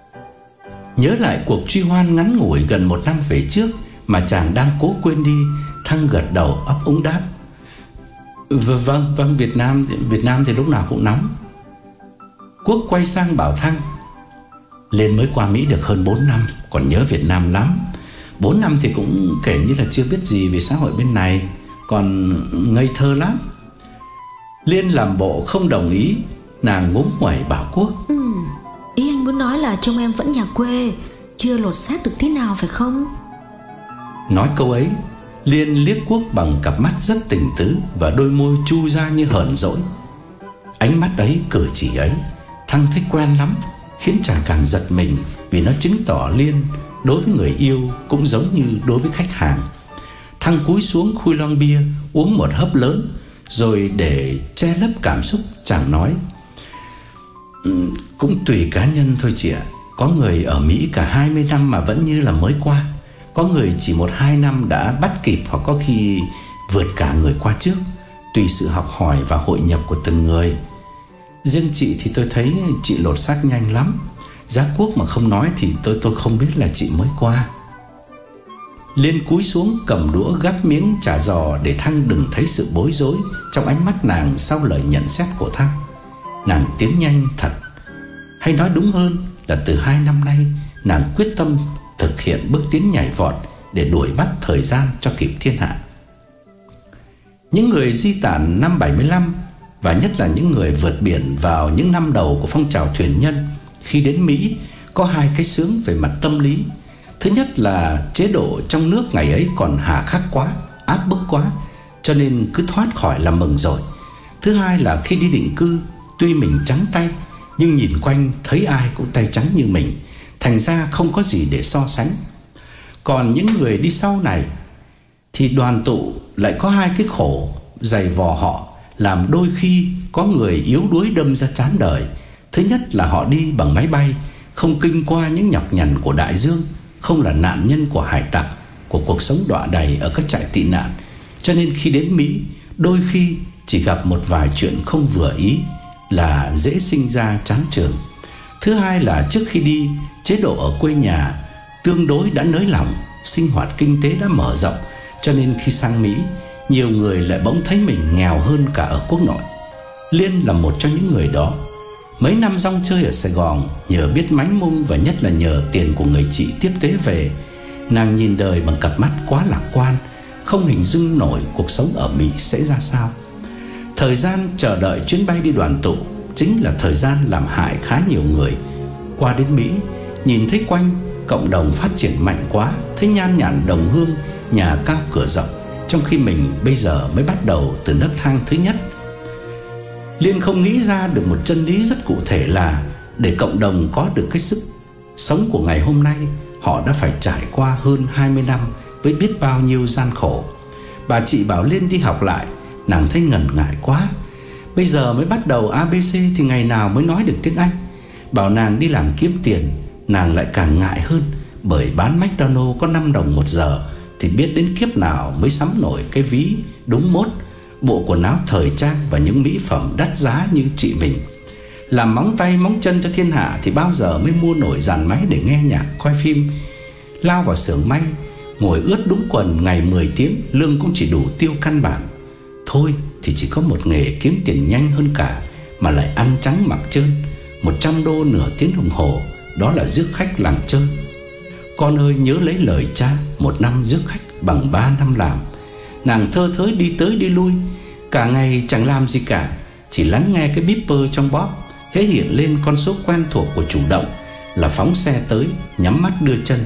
Nhớ lại cuộc truy hoan ngắn ngủi gần một năm về trước mà chàng đang cố quên đi, Thăng gật đầu ấp úng đáp: v- Vâng, vâng, Việt Nam Việt Nam thì lúc nào cũng nóng." Quốc quay sang bảo Thăng: "Lên mới qua Mỹ được hơn bốn năm, còn nhớ Việt Nam lắm. Bốn năm thì cũng kể như là chưa biết gì về xã hội bên này, còn ngây thơ lắm." Liên làm bộ không đồng ý, nàng ngúng nguẩy bảo Quốc: Ừ, ý anh muốn nói là trông em vẫn nhà quê, chưa lột xác được tí nào phải không?" Nói câu ấy, Liên liếc Quốc bằng cặp mắt rất tình tứ và đôi môi chu ra như hờn dỗi. Ánh mắt ấy, cử chỉ ấy, Thăng thấy quen lắm, khiến chàng càng giật mình, vì nó chứng tỏ Liên đối với người yêu cũng giống như đối với khách hàng. Thăng cúi xuống khui lon bia, uống một hớp lớn, rồi để che lấp cảm xúc, chàng nói: ừ, "Cũng tùy cá nhân thôi chị ạ. Có người ở Mỹ cả hai mươi năm mà vẫn như là mới qua. Có người chỉ một hai năm đã bắt kịp, hoặc có khi vượt cả người qua trước, tùy sự học hỏi và hội nhập của từng người. Riêng chị thì tôi thấy chị lột xác nhanh lắm. Giá Quốc mà không nói thì tôi tôi không biết là chị mới qua." Liên cúi xuống cầm đũa gắp miếng chả giò để Thăng đừng thấy sự bối rối trong ánh mắt nàng sau lời nhận xét của Thăng. Nàng tiến nhanh thật, hay nói đúng hơn là từ hai năm nay nàng quyết tâm thực hiện bước tiến nhảy vọt để đuổi bắt thời gian cho kịp thiên hạ. Những người di tản năm bảy mươi lăm, và nhất là những người vượt biển vào những năm đầu của phong trào thuyền nhân, khi đến Mỹ có hai cái sướng về mặt tâm lý. Thứ nhất là chế độ trong nước ngày ấy còn hà khắc quá, áp bức quá, cho nên cứ thoát khỏi là mừng rồi. Thứ hai là khi đi định cư, tuy mình trắng tay, nhưng nhìn quanh thấy ai cũng tay trắng như mình, thành ra không có gì để so sánh. Còn những người đi sau này thì đoàn tụ lại có hai cái khổ dày vò họ, làm đôi khi có người yếu đuối đâm ra chán đời. Thứ nhất là họ đi bằng máy bay, không kinh qua những nhọc nhằn của đại dương, không là nạn nhân của hải tặc, của cuộc sống đọa đầy ở các trại tị nạn, cho nên khi đến Mỹ, đôi khi chỉ gặp một vài chuyện không vừa ý là dễ sinh ra chán chường. Thứ hai là trước khi đi, chế độ ở quê nhà tương đối đã nới lỏng, sinh hoạt kinh tế đã mở rộng, cho nên khi sang Mỹ, nhiều người lại bỗng thấy mình nghèo hơn cả ở quốc nội. Liên là một trong những người đó. Mấy năm rong chơi ở Sài Gòn, nhờ biết mánh mung và nhất là nhờ tiền của người chị tiếp tế về, nàng nhìn đời bằng cặp mắt quá lạc quan, không hình dung nổi cuộc sống ở Mỹ sẽ ra sao. Thời gian chờ đợi chuyến bay đi đoàn tụ chính là thời gian làm hại khá nhiều người. Qua đến Mỹ, nhìn thấy quanh cộng đồng phát triển mạnh quá, thấy nhan nhản đồng hương, nhà cao cửa rộng, trong khi mình bây giờ mới bắt đầu từ nấc thang thứ nhất. Liên không nghĩ ra được một chân lý rất cụ thể là để cộng đồng có được cái sức sống của ngày hôm nay, họ đã phải trải qua hơn hai mươi năm với biết bao nhiêu gian khổ. Bà chị bảo Liên đi học lại, nàng thấy ngần ngại quá. Bây giờ mới bắt đầu a bê xê thì ngày nào mới nói được tiếng Anh. Bảo nàng đi làm kiếm tiền, nàng lại càng ngại hơn, bởi bán McDonald's có năm đồng một giờ thì biết đến kiếp nào mới sắm nổi cái ví đúng mốt, bộ quần áo thời trang và những mỹ phẩm đắt giá như chị mình. Làm móng tay móng chân cho thiên hạ thì bao giờ mới mua nổi dàn máy để nghe nhạc, coi phim. Lao vào xưởng may, ngồi ướt đúng quần ngày mười tiếng, lương cũng chỉ đủ tiêu căn bản. Thôi thì chỉ có một nghề kiếm tiền nhanh hơn cả, mà lại ăn trắng mặc trơn, một trăm đô nửa tiếng đồng hồ, đó là rước khách làng chơi. Con ơi nhớ lấy lời cha, một năm rước khách bằng ba năm làm. Nàng thơ thới đi tới đi lui, cả ngày chẳng làm gì cả, chỉ lắng nghe cái beeper trong bóp. Hễ hiện lên con số quen thuộc của chủ động là phóng xe tới, nhắm mắt đưa chân.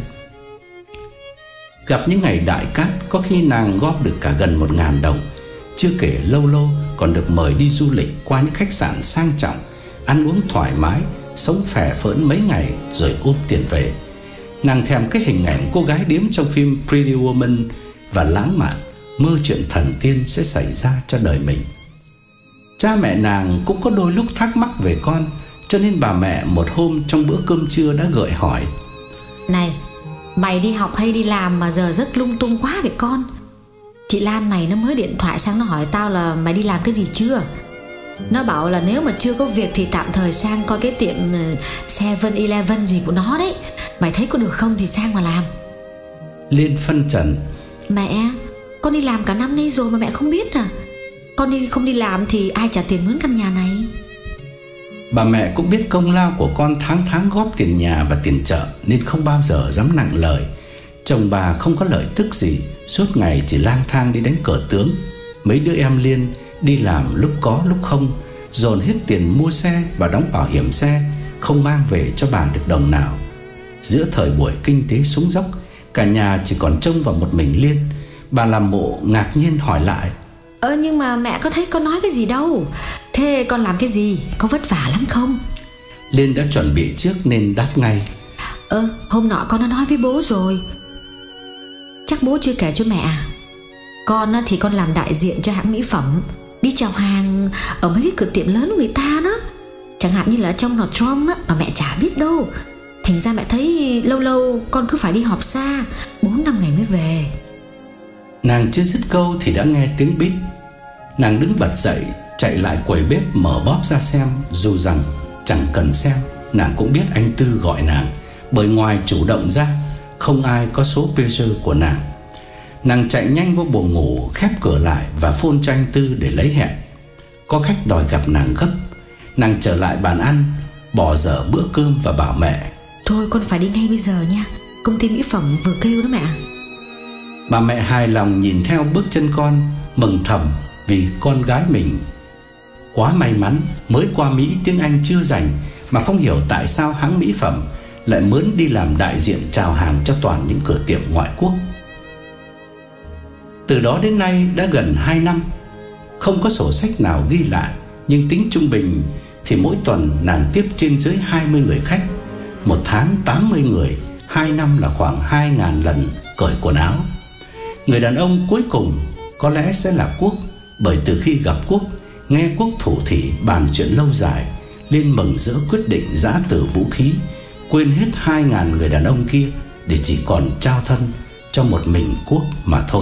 Gặp những ngày đại cát, có khi nàng góp được cả gần một ngàn đồng. Chưa kể lâu lâu còn được mời đi du lịch qua những khách sạn sang trọng, ăn uống thoải mái, sống phè phỡn mấy ngày rồi ôm tiền về. Nàng thèm cái hình ảnh cô gái điếm trong phim Pretty Woman và lãng mạn, mơ chuyện thần tiên sẽ xảy ra cho đời mình. Cha mẹ nàng cũng có đôi lúc thắc mắc về con, cho nên bà mẹ một hôm trong bữa cơm trưa đã gợi hỏi: Này, mày đi học hay đi làm mà giờ giấc lung tung quá vậy con? Chị Lan mày nó mới điện thoại sang, nó hỏi tao là mày đi làm cái gì chưa. Nó bảo là nếu mà chưa có việc thì tạm thời sang coi cái tiệm seven eleven gì của nó đấy. Mày thấy có được không thì sang mà làm. Liên phân trần: Mẹ, con đi làm cả năm nay rồi mà mẹ không biết à? Con đi không đi làm thì ai trả tiền mướn căn nhà này? Bà mẹ cũng biết công lao của con tháng tháng góp tiền nhà và tiền chợ, nên không bao giờ dám nặng lời. Chồng bà không có lợi tức gì, suốt ngày chỉ lang thang đi đánh cờ tướng. Mấy đứa em Liên đi làm lúc có lúc không, dồn hết tiền mua xe và đóng bảo hiểm xe, không mang về cho bà được đồng nào. Giữa thời buổi kinh tế xuống dốc, cả nhà chỉ còn trông vào một mình Liên. Bà làm Mộ ngạc nhiên hỏi lại: Ơ nhưng mà mẹ có thấy con nói cái gì đâu. Thế con làm cái gì, có vất vả lắm không? Liên đã chuẩn bị trước nên đáp ngay: Ơ hôm nọ con đã nói với bố rồi. Chắc bố chưa kể cho mẹ à? Con thì con làm đại diện cho hãng mỹ phẩm, đi chào hàng ở mấy cái cửa tiệm lớn của người ta đó. Chẳng hạn như là trong Nordstrom á, mà mẹ chả biết đâu. Thành ra mẹ thấy lâu lâu con cứ phải đi họp xa, bốn năm ngày mới về. Nàng chưa dứt câu thì đã nghe tiếng bíp. Nàng đứng bật dậy, chạy lại quầy bếp mở bóp ra xem. Dù rằng chẳng cần xem, nàng cũng biết anh Tư gọi nàng, bởi ngoài chủ động ra không ai có số pager của nàng. Nàng chạy nhanh vô buồng ngủ, khép cửa lại và phone cho anh Tư để lấy hẹn. Có khách đòi gặp nàng gấp. Nàng trở lại bàn ăn, bỏ dở bữa cơm và bảo mẹ: Thôi con phải đi ngay bây giờ nha, công ty mỹ phẩm vừa kêu đó mẹ. Bà mẹ hài lòng nhìn theo bước chân con, mừng thầm vì con gái mình quá may mắn, mới qua Mỹ tiếng Anh chưa rành mà không hiểu tại sao hãng mỹ phẩm lại mướn đi làm đại diện chào hàng cho toàn những cửa tiệm ngoại quốc. Từ đó đến nay đã gần hai năm, không có sổ sách nào ghi lại, nhưng tính trung bình thì mỗi tuần nàng tiếp trên dưới hai mươi người khách, một tháng tám mươi người, hai năm là khoảng hai nghìn lần cởi quần áo. Người đàn ông cuối cùng có lẽ sẽ là Quốc, bởi từ khi gặp Quốc, nghe Quốc thủ thỉ bàn chuyện lâu dài, Liên mừng rỡ quyết định giã từ vũ khí, quên hết hai nghìn người đàn ông kia để chỉ còn trao thân cho một mình Quốc mà thôi.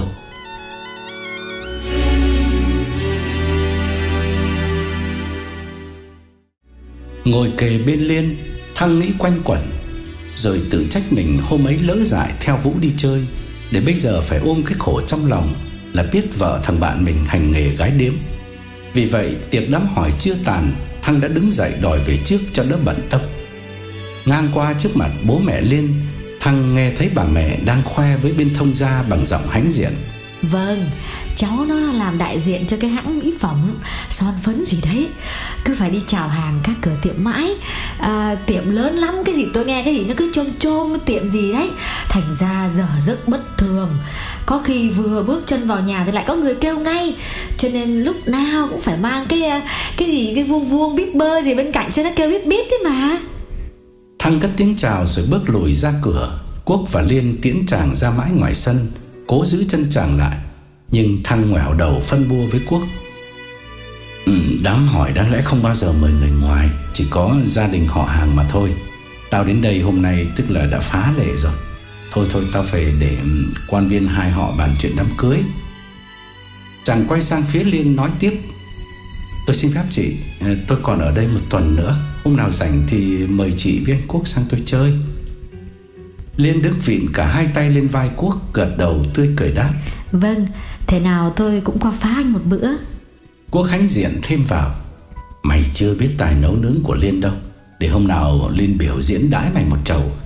Ngồi kề bên Liên, Thăng nghĩ quanh quẩn, rồi tự trách mình hôm ấy lỡ dại theo Vũ đi chơi, để bây giờ phải ôm cái khổ trong lòng là biết vợ thằng bạn mình hành nghề gái điếm. Vì vậy tiệc đám hỏi chưa tàn, Thăng đã đứng dậy đòi về trước cho đỡ bận tâm. Ngang qua trước mặt bố mẹ Liên, Thăng nghe thấy bà mẹ đang khoe với bên thông gia bằng giọng hãnh diện: Vâng, cháu nó làm đại diện cho cái hãng mỹ phẩm son phấn gì đấy, cứ phải đi chào hàng các cửa tiệm mãi, à, tiệm lớn lắm, cái gì tôi nghe cái gì nó cứ chôm chôm tiệm gì đấy. Thành ra giờ giấc bất thường, có khi vừa bước chân vào nhà thì lại có người kêu ngay, cho nên lúc nào cũng phải mang cái cái gì cái vuông vuông bíp bơ gì bên cạnh cho nó kêu bíp bíp đấy mà. Thăng cất tiếng chào rồi bước lùi ra cửa. Quốc và Liên tiễn chàng ra mãi ngoài sân, cố giữ chân chàng lại, nhưng Thăng ngoẻo đầu phân bua với Quốc: ừ, đám hỏi đáng lẽ không bao giờ mời người ngoài, chỉ có gia đình họ hàng mà thôi. Tao đến đây hôm nay tức là đã phá lệ rồi. Thôi thôi tao phải để quan viên hai họ bàn chuyện đám cưới. Chàng quay sang phía Liên nói tiếp: tôi xin phép chị, tôi còn ở đây một tuần nữa, hôm nào rảnh thì mời chị với anh Quốc sang tôi chơi. Liên Đức vịn cả hai tay lên vai Quốc, gật đầu tươi cười đáp: Vâng, thế nào tôi cũng qua phá anh một bữa. Quốc hãnh diện thêm vào: mày chưa biết tài nấu nướng của Liên đâu, để hôm nào Liên biểu diễn đãi mày một chầu.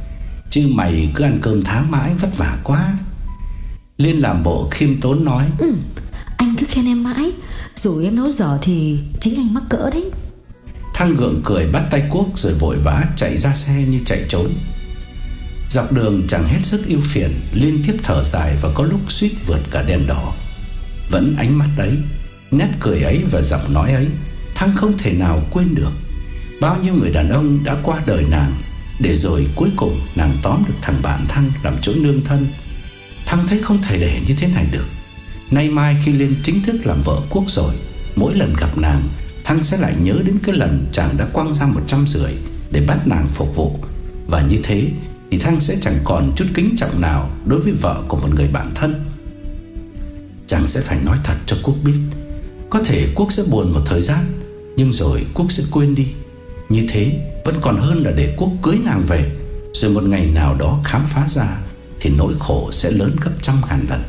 chứ mày cứ ăn cơm tháng mãi vất vả quá. Liên làm bộ khiêm tốn nói: Ừ, anh cứ khen em mãi, dù em nấu dở thì chính anh mắc cỡ đấy. Thăng gượng cười bắt tay Quốc rồi vội vã chạy ra xe như chạy trốn. Dọc đường chẳng hết sức ưu phiền, liên tiếp thở dài và có lúc suýt vượt cả đèn đỏ. Vẫn ánh mắt ấy, nét cười ấy và giọng nói ấy, Thăng không thể nào quên được. Bao nhiêu người đàn ông đã qua đời nàng, để rồi cuối cùng nàng tóm được thằng bạn Thăng làm chỗ nương thân. Thăng thấy không thể để như thế này được. Nay mai khi Liên chính thức làm vợ Quốc rồi, mỗi lần gặp nàng, Thăng sẽ lại nhớ đến cái lần chàng đã quăng ra một trăm rưỡi để bắt nàng phục vụ. Và như thế thì Thăng sẽ chẳng còn chút kính trọng nào đối với vợ của một người bạn thân. Chàng sẽ phải nói thật cho Quốc biết. Có thể Quốc sẽ buồn một thời gian, nhưng rồi Quốc sẽ quên đi. Như thế vẫn còn hơn là để Quốc cưới nàng về, rồi một ngày nào đó khám phá ra thì nỗi khổ sẽ lớn gấp trăm ngàn lần.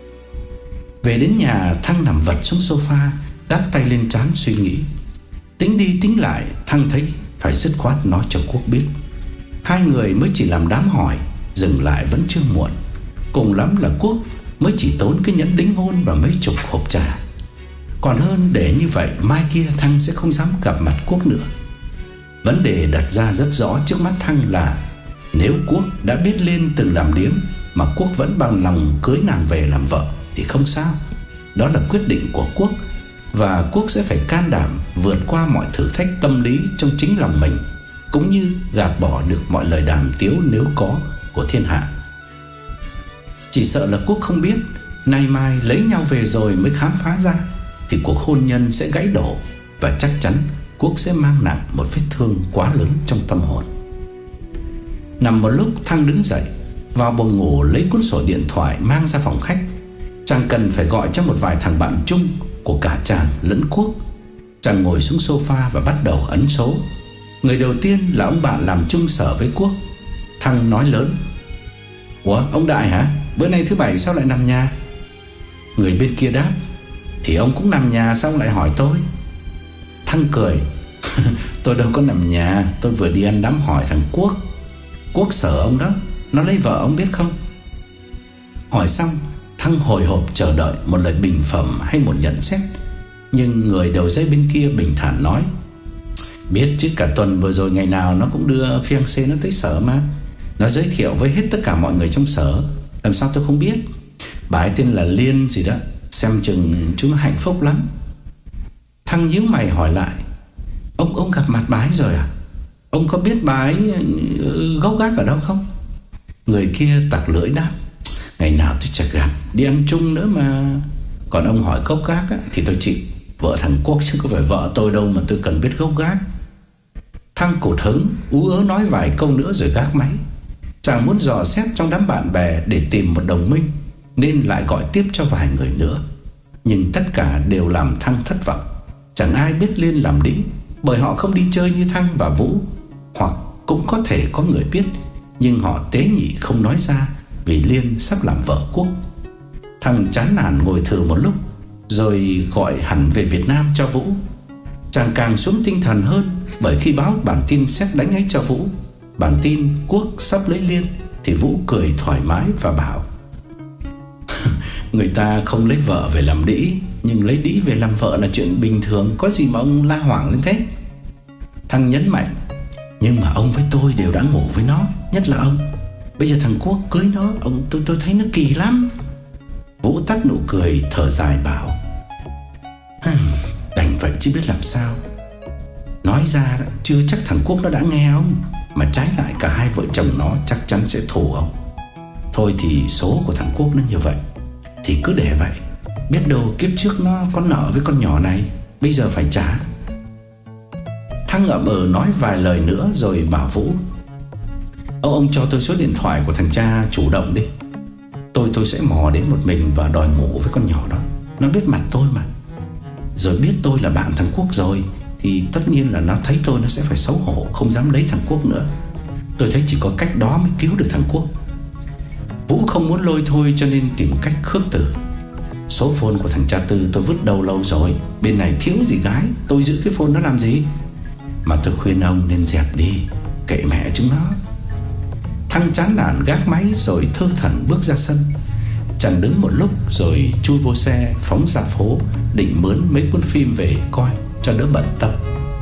Về đến nhà, Thăng nằm vật xuống sofa, gác tay lên trán suy nghĩ. Tính đi tính lại, Thăng thấy phải dứt khoát nói cho Quốc biết. Hai người mới chỉ làm đám hỏi, dừng lại vẫn chưa muộn. Cùng lắm là Quốc mới chỉ tốn cái nhẫn đính hôn và mấy chục hộp trà. Còn hơn để như vậy mai kia Thăng sẽ không dám gặp mặt Quốc nữa. Vấn đề đặt ra rất rõ trước mắt Thăng là nếu Quốc đã biết Liên từng làm điếm mà Quốc vẫn bằng lòng cưới nàng về làm vợ thì không sao. Đó là quyết định của Quốc, và Quốc sẽ phải can đảm vượt qua mọi thử thách tâm lý trong chính lòng mình, cũng như gạt bỏ được mọi lời đàm tiếu nếu có của thiên hạ. Chỉ sợ là Quốc không biết, nay mai lấy nhau về rồi mới khám phá ra thì cuộc hôn nhân sẽ gãy đổ, và chắc chắn Quốc sẽ mang nặng một vết thương quá lớn trong tâm hồn. Nằm một lúc, Thăng đứng dậy, vào buồng ngủ lấy cuốn sổ điện thoại mang ra phòng khách. Chàng cần phải gọi cho một vài thằng bạn chung của cả chàng lẫn Quốc. Chàng ngồi xuống sofa và bắt đầu ấn số. Người đầu tiên là ông bạn làm chung sở với Quốc. Thăng nói lớn: Ủa, ông Đại hả? Bữa nay thứ bảy sao lại nằm nhà? Người bên kia đáp: Thì ông cũng nằm nhà, sao ông lại hỏi tôi? Thăng cười: Tôi đâu có nằm nhà, tôi vừa đi ăn đám hỏi thằng Quốc. Quốc sở ông đó, nó lấy vợ ông biết không? Hỏi xong, Thăng hồi hộp chờ đợi một lời bình phẩm hay một nhận xét. Nhưng người đầu dây bên kia bình thản nói: Biết chứ, cả tuần vừa rồi ngày nào nó cũng đưa fiancé nó tới sở mà. Nó giới thiệu với hết tất cả mọi người trong sở. Làm sao tôi không biết? Bà ấy tên là Liên gì đó, xem chừng chúng hạnh phúc lắm. Thăng nhíu mày hỏi lại: Ông ông gặp mặt bà ấy rồi à? Ông có biết bà ấy gốc gác ở đâu không? Người kia tặc lưỡi đáp: Ngày nào tôi chả gặp, đi ăn chung nữa mà. Còn ông hỏi gốc gác á, thì tôi chịu. Vợ thằng Quốc chứ có phải vợ tôi đâu mà tôi cần biết gốc gác. Thăng cụt hứng, ú ớ nói vài câu nữa rồi gác máy. Chàng muốn dò xét trong đám bạn bè để tìm một đồng minh, nên lại gọi tiếp cho vài người nữa. Nhưng tất cả đều làm Thăng thất vọng. Chẳng ai biết Liên làm đĩ, bởi họ không đi chơi như Thăng và Vũ. Hoặc cũng có thể có người biết, nhưng họ tế nhị không nói ra, vì Liên sắp làm vợ Quốc. Thăng chán nản ngồi thử một lúc, rồi gọi hẳn về Việt Nam cho Vũ. Chàng càng xuống tinh thần hơn, bởi khi báo bản tin sét đánh ấy cho Vũ, bản tin Quốc sắp lấy Liên, thì Vũ cười thoải mái và bảo: Người ta không lấy vợ về làm đĩ, nhưng lấy đĩ về làm vợ là chuyện bình thường, có gì mà ông la hoảng lên thế? Thăng nhấn mạnh: Nhưng mà ông với tôi đều đã ngủ với nó, nhất là ông. Bây giờ thằng Quốc cưới nó, ông tôi tôi thấy nó kỳ lắm. Vũ tắt nụ cười, thở dài bảo: Đành vậy chứ biết làm sao. Nói ra đó, chưa chắc thằng Quốc nó đã nghe ông, mà trái lại cả hai vợ chồng nó chắc chắn sẽ thù ông. Thôi thì số của thằng Quốc nó như vậy, thì cứ để vậy. Biết đâu kiếp trước nó có nợ với con nhỏ này, bây giờ phải trả. Thăng ậm ờ nói vài lời nữa rồi bảo Vũ: Ông ông cho tôi số điện thoại của thằng cha chủ động đi. Tôi tôi sẽ mò đến một mình và đòi ngủ với con nhỏ đó. Nó biết mặt tôi mà. Rồi biết tôi là bạn thằng Quốc rồi, thì tất nhiên là nó thấy tôi nó sẽ phải xấu hổ, không dám lấy thằng Quốc nữa. Tôi thấy chỉ có cách đó mới cứu được thằng Quốc. Vũ không muốn lôi thôi cho nên tìm cách khước từ. Số phone của thằng cha Tư tôi vứt đâu lâu rồi, bên này thiếu gì gái, tôi giữ cái phone nó làm gì? Mà tôi khuyên ông nên dẹp đi, kệ mẹ chúng nó. Thăng chán nản gác máy rồi thơ thẩn bước ra sân. Chàng đứng một lúc rồi chui vô xe phóng ra phố, định mướn mấy cuốn phim về coi cho đỡ bận tâm.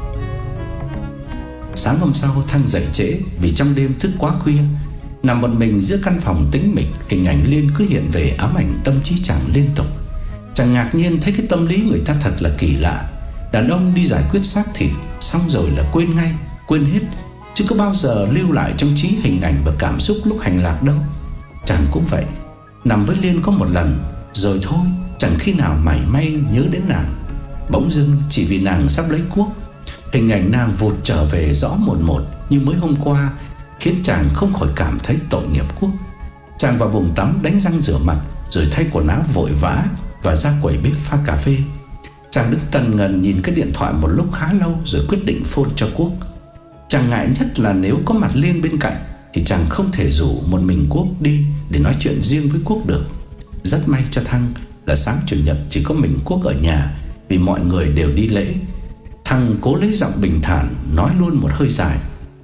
Sáng hôm sau Thăng dậy trễ vì trong đêm thức quá khuya. Nằm một mình giữa căn phòng tĩnh mịch, hình ảnh Liên cứ hiện về ám ảnh tâm trí chàng liên tục. Chàng ngạc nhiên thấy cái tâm lý người ta thật là kỳ lạ. Đàn ông đi giải quyết xác thịt xong rồi là quên ngay, quên hết, chứ có bao giờ lưu lại trong trí hình ảnh và cảm xúc lúc hành lạc đâu. Chàng cũng vậy, nằm với Liên có một lần rồi thôi, chẳng khi nào mảy may nhớ đến nàng. Bỗng dưng chỉ vì nàng sắp lấy cuốc, hình ảnh nàng vụt trở về rõ mồn một như mới hôm qua, khiến chàng không khỏi cảm thấy tội nghiệp Quốc. Chàng vào bồn tắm đánh răng rửa mặt rồi thay quần áo vội vã và ra quầy bếp pha cà phê. Chàng đứng tần ngần nhìn cái điện thoại một lúc khá lâu rồi quyết định phone cho Quốc. Chàng ngại nhất là nếu có mặt Liên bên cạnh thì chàng không thể rủ một mình Quốc đi để nói chuyện riêng với Quốc được. Rất may cho Thăng là sáng chủ nhật chỉ có mình Quốc ở nhà vì mọi người đều đi lễ. Thăng cố lấy giọng bình thản nói luôn một hơi dài.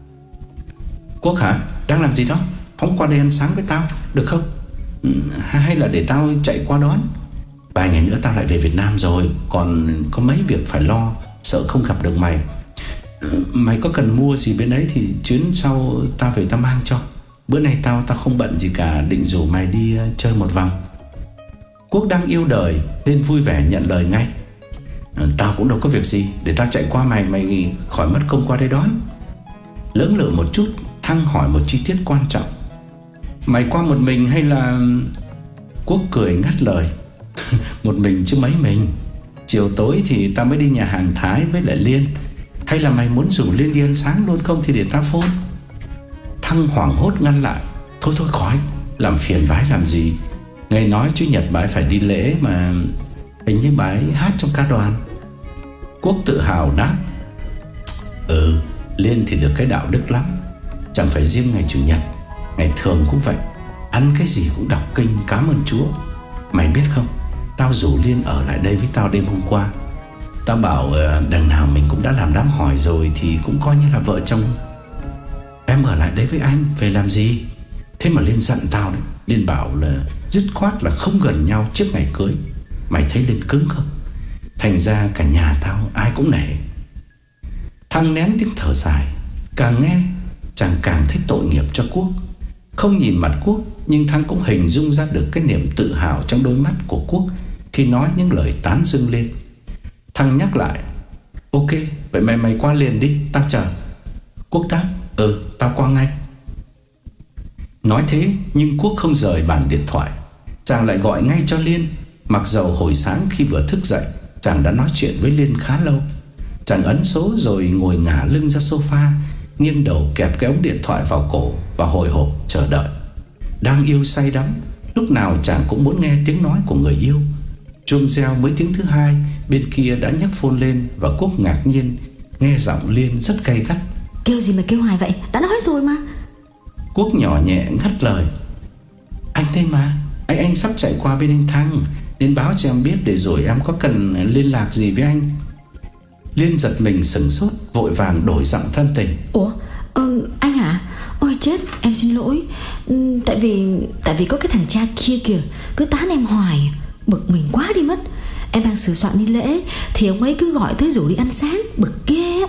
Quốc hả? Đang làm gì đó? Phóng qua đây ăn sáng với tao, được không? Ừ, hay là để tao chạy qua đón? Vài ngày nữa tao lại về Việt Nam rồi, còn có mấy việc phải lo, sợ không gặp được mày. Mày có cần mua gì bên đấy thì chuyến sau tao về tao mang cho. Bữa nay tao tao không bận gì cả, định rủ mày đi chơi một vòng. Quốc đang yêu đời nên vui vẻ nhận lời ngay. Tao cũng đâu có việc gì, để tao chạy qua mày, mày khỏi mất công qua đây đón. Lưỡng lự một chút, Thăng hỏi một chi tiết quan trọng. Mày qua một mình hay là... Quốc cười ngắt lời. Một mình chứ mấy mình. Chiều tối thì tao mới đi nhà hàng Thái với lại Liên. Hay là mày muốn rủ Liên đi ăn sáng luôn không thì để tao phone. Thăng hoảng hốt ngăn lại. Thôi thôi khỏi, làm phiền bái làm gì. Ngày nói Chủ nhật bái phải đi lễ mà. Hình như bái hát trong ca đoàn. Quốc tự hào đáp. Ừ, Liên thì được cái đạo đức lắm. Chẳng phải riêng ngày Chủ nhật, ngày thường cũng vậy. Ăn cái gì cũng đọc kinh cảm ơn Chúa. Mày biết không, tao rủ Liên ở lại đây với tao đêm hôm qua. Tao bảo đằng nào mình cũng đã làm đám hỏi rồi thì cũng coi như là vợ chồng. Em ở lại đấy với anh, về làm gì? Thế mà Liên giận tao đấy. Liên bảo là dứt khoát là không gần nhau trước ngày cưới. Mày thấy Liên cứng không? Thành ra cả nhà tao ai cũng nể. Thăng nén tiếng thở dài. Càng nghe chàng càng thấy tội nghiệp cho Quốc. Không nhìn mặt Quốc, nhưng Thăng cũng hình dung ra được cái niềm tự hào trong đôi mắt của Quốc khi nói những lời tán dương Liên. Thăng nhắc lại. Ok, vậy mày mày qua liền đi, tao chờ. Quốc đáp. Ừ, tao qua ngay. Nói thế nhưng Quốc không rời bàn điện thoại. Chàng lại gọi ngay cho Liên. Mặc dầu hồi sáng khi vừa thức dậy chàng đã nói chuyện với Liên khá lâu. Chàng ấn số rồi ngồi ngả lưng ra sofa, nghiêng đầu kẹp cái ống điện thoại vào cổ và hồi hộp chờ đợi. Đang yêu say đắm, lúc nào chàng cũng muốn nghe tiếng nói của người yêu. Chuông reo mới tiếng thứ hai, bên kia đã nhấc phone lên và Quốc ngạc nhiên nghe giọng Liên rất gay gắt. Kêu gì mà kêu hoài vậy, đã nói rồi mà. Quốc nhỏ nhẹ ngắt lời. Anh đây mà, anh anh sắp chạy qua bên anh Thăng, nên báo cho em biết để rồi em có cần liên lạc gì với anh. Liên giật mình sửng sốt, vội vàng đổi giọng thân tình. Ủa, ờ, anh hả? Ôi chết, em xin lỗi. ừ, Tại vì Tại vì có cái thằng cha kia kìa, cứ tán em hoài, bực mình quá đi mất. Em đang sửa soạn đi lễ thì ông ấy cứ gọi tới rủ đi ăn sáng, bực ghê.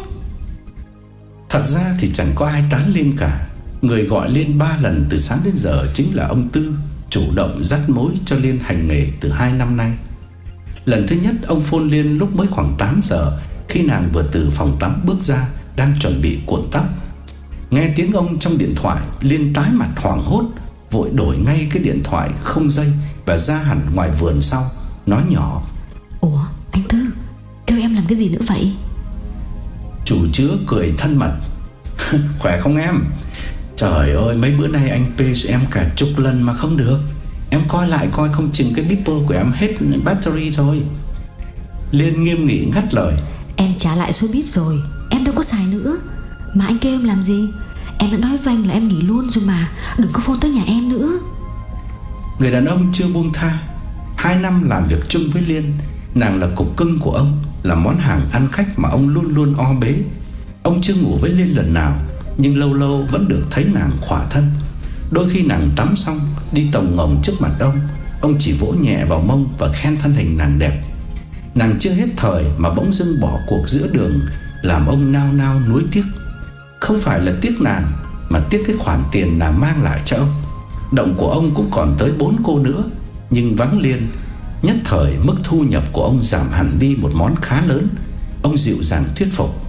Thật ra thì chẳng có ai tán Liên cả. Người gọi Liên ba lần từ sáng đến giờ chính là ông Tư, chủ động dắt mối cho Liên hành nghề từ hai năm nay. Lần thứ nhất ông phone Liên lúc mới khoảng tám giờ, khi nàng vừa từ phòng tắm bước ra, đang chuẩn bị cuộn tóc. Nghe tiếng ông trong điện thoại, Liên tái mặt hoảng hốt, vội đổi ngay cái điện thoại không dây và ra hẳn ngoài vườn sau, nói nhỏ. Ủa anh Tư, kêu em làm cái gì nữa vậy? Chủ chứa cười thân mật. Khỏe không em? Trời ơi, mấy bữa nay anh pê em cả chục lần mà không được. Em coi lại coi không chừng cái beeper của em hết battery rồi. Liên nghiêm nghị ngắt lời. Em trả lại số bíp rồi, em đâu có xài nữa. Mà anh kêu em làm gì? Em đã nói với anh là em nghỉ luôn rồi mà, đừng có phone tới nhà em nữa. Người đàn ông chưa buông tha. Hai năm làm việc chung với Liên, nàng là cục cưng của ông, là món hàng ăn khách mà ông luôn luôn o bế. Ông chưa ngủ với Liên lần nào, nhưng lâu lâu vẫn được thấy nàng khỏa thân. Đôi khi nàng tắm xong đi tòng ngồng trước mặt ông, ông chỉ vỗ nhẹ vào mông và khen thân hình nàng đẹp. Nàng chưa hết thời mà bỗng dưng bỏ cuộc giữa đường, làm ông nao nao nuối tiếc. Không phải là tiếc nàng, mà tiếc cái khoản tiền nàng mang lại cho ông. Động của ông cũng còn tới bốn cô nữa, nhưng vắng Liên. Nhất thời mức thu nhập của ông giảm hẳn đi một món khá lớn. Ông dịu dàng thuyết phục: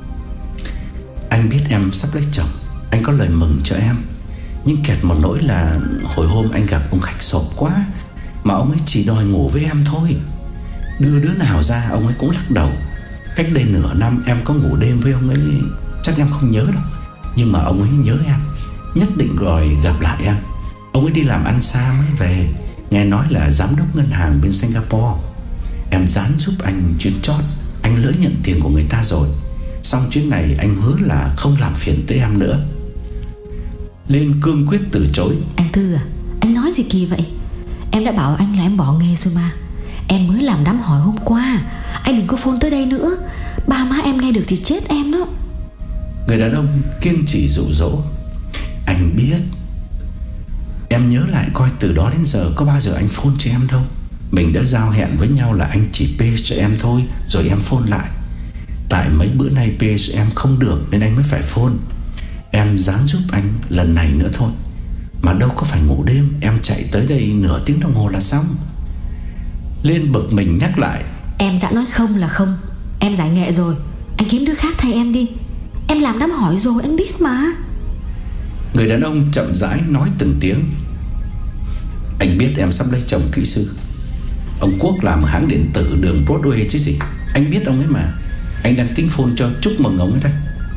"Anh biết em sắp lấy chồng, anh có lời mừng cho em. Nhưng kẹt một nỗi là hồi hôm anh gặp ông khách sộp quá, mà ông ấy chỉ đòi ngủ với em thôi. Đưa đứa nào ra ông ấy cũng lắc đầu. Cách đây nửa năm em có ngủ đêm với ông ấy, chắc em không nhớ đâu. Nhưng mà ông ấy nhớ em, nhất định rồi gặp lại em. Ông ấy đi làm ăn xa mới về, nghe nói là giám đốc ngân hàng bên Singapore. Em dán giúp anh chuyến chót, anh lỡ nhận tiền của người ta rồi. Xong chuyến này anh hứa là không làm phiền tới em nữa." Liên cương quyết từ chối. "Anh Tư à, anh nói gì kỳ vậy? Em đã bảo anh là em bỏ nghề rồi mà. Em mới làm đám hỏi hôm qua. Anh đừng có phone tới đây nữa. Ba má em nghe được thì chết em đó." Người đàn ông kiên trì dụ dỗ: "Anh biết. Em nhớ lại coi từ đó đến giờ có bao giờ anh phone cho em đâu. Mình đã giao hẹn với nhau là anh chỉ pay cho em thôi, rồi em phone lại. Tại mấy bữa nay pay cho em không được nên anh mới phải phone. Em dáng giúp anh lần này nữa thôi. Mà đâu có phải ngủ đêm, em chạy tới đây nửa tiếng đồng hồ là xong." Liên bực mình nhắc lại: "Em đã nói không là không. Em giải nghệ rồi, anh kiếm đứa khác thay em đi. Em làm đám hỏi rồi, anh biết mà." Người đàn ông chậm rãi nói từng tiếng: "Anh biết em sắp lấy chồng kỹ sư. Ông Quốc làm hãng điện tử đường Broadway chứ gì. Anh biết ông ấy mà. Anh đang tính phone cho chúc mừng ông ấy đây."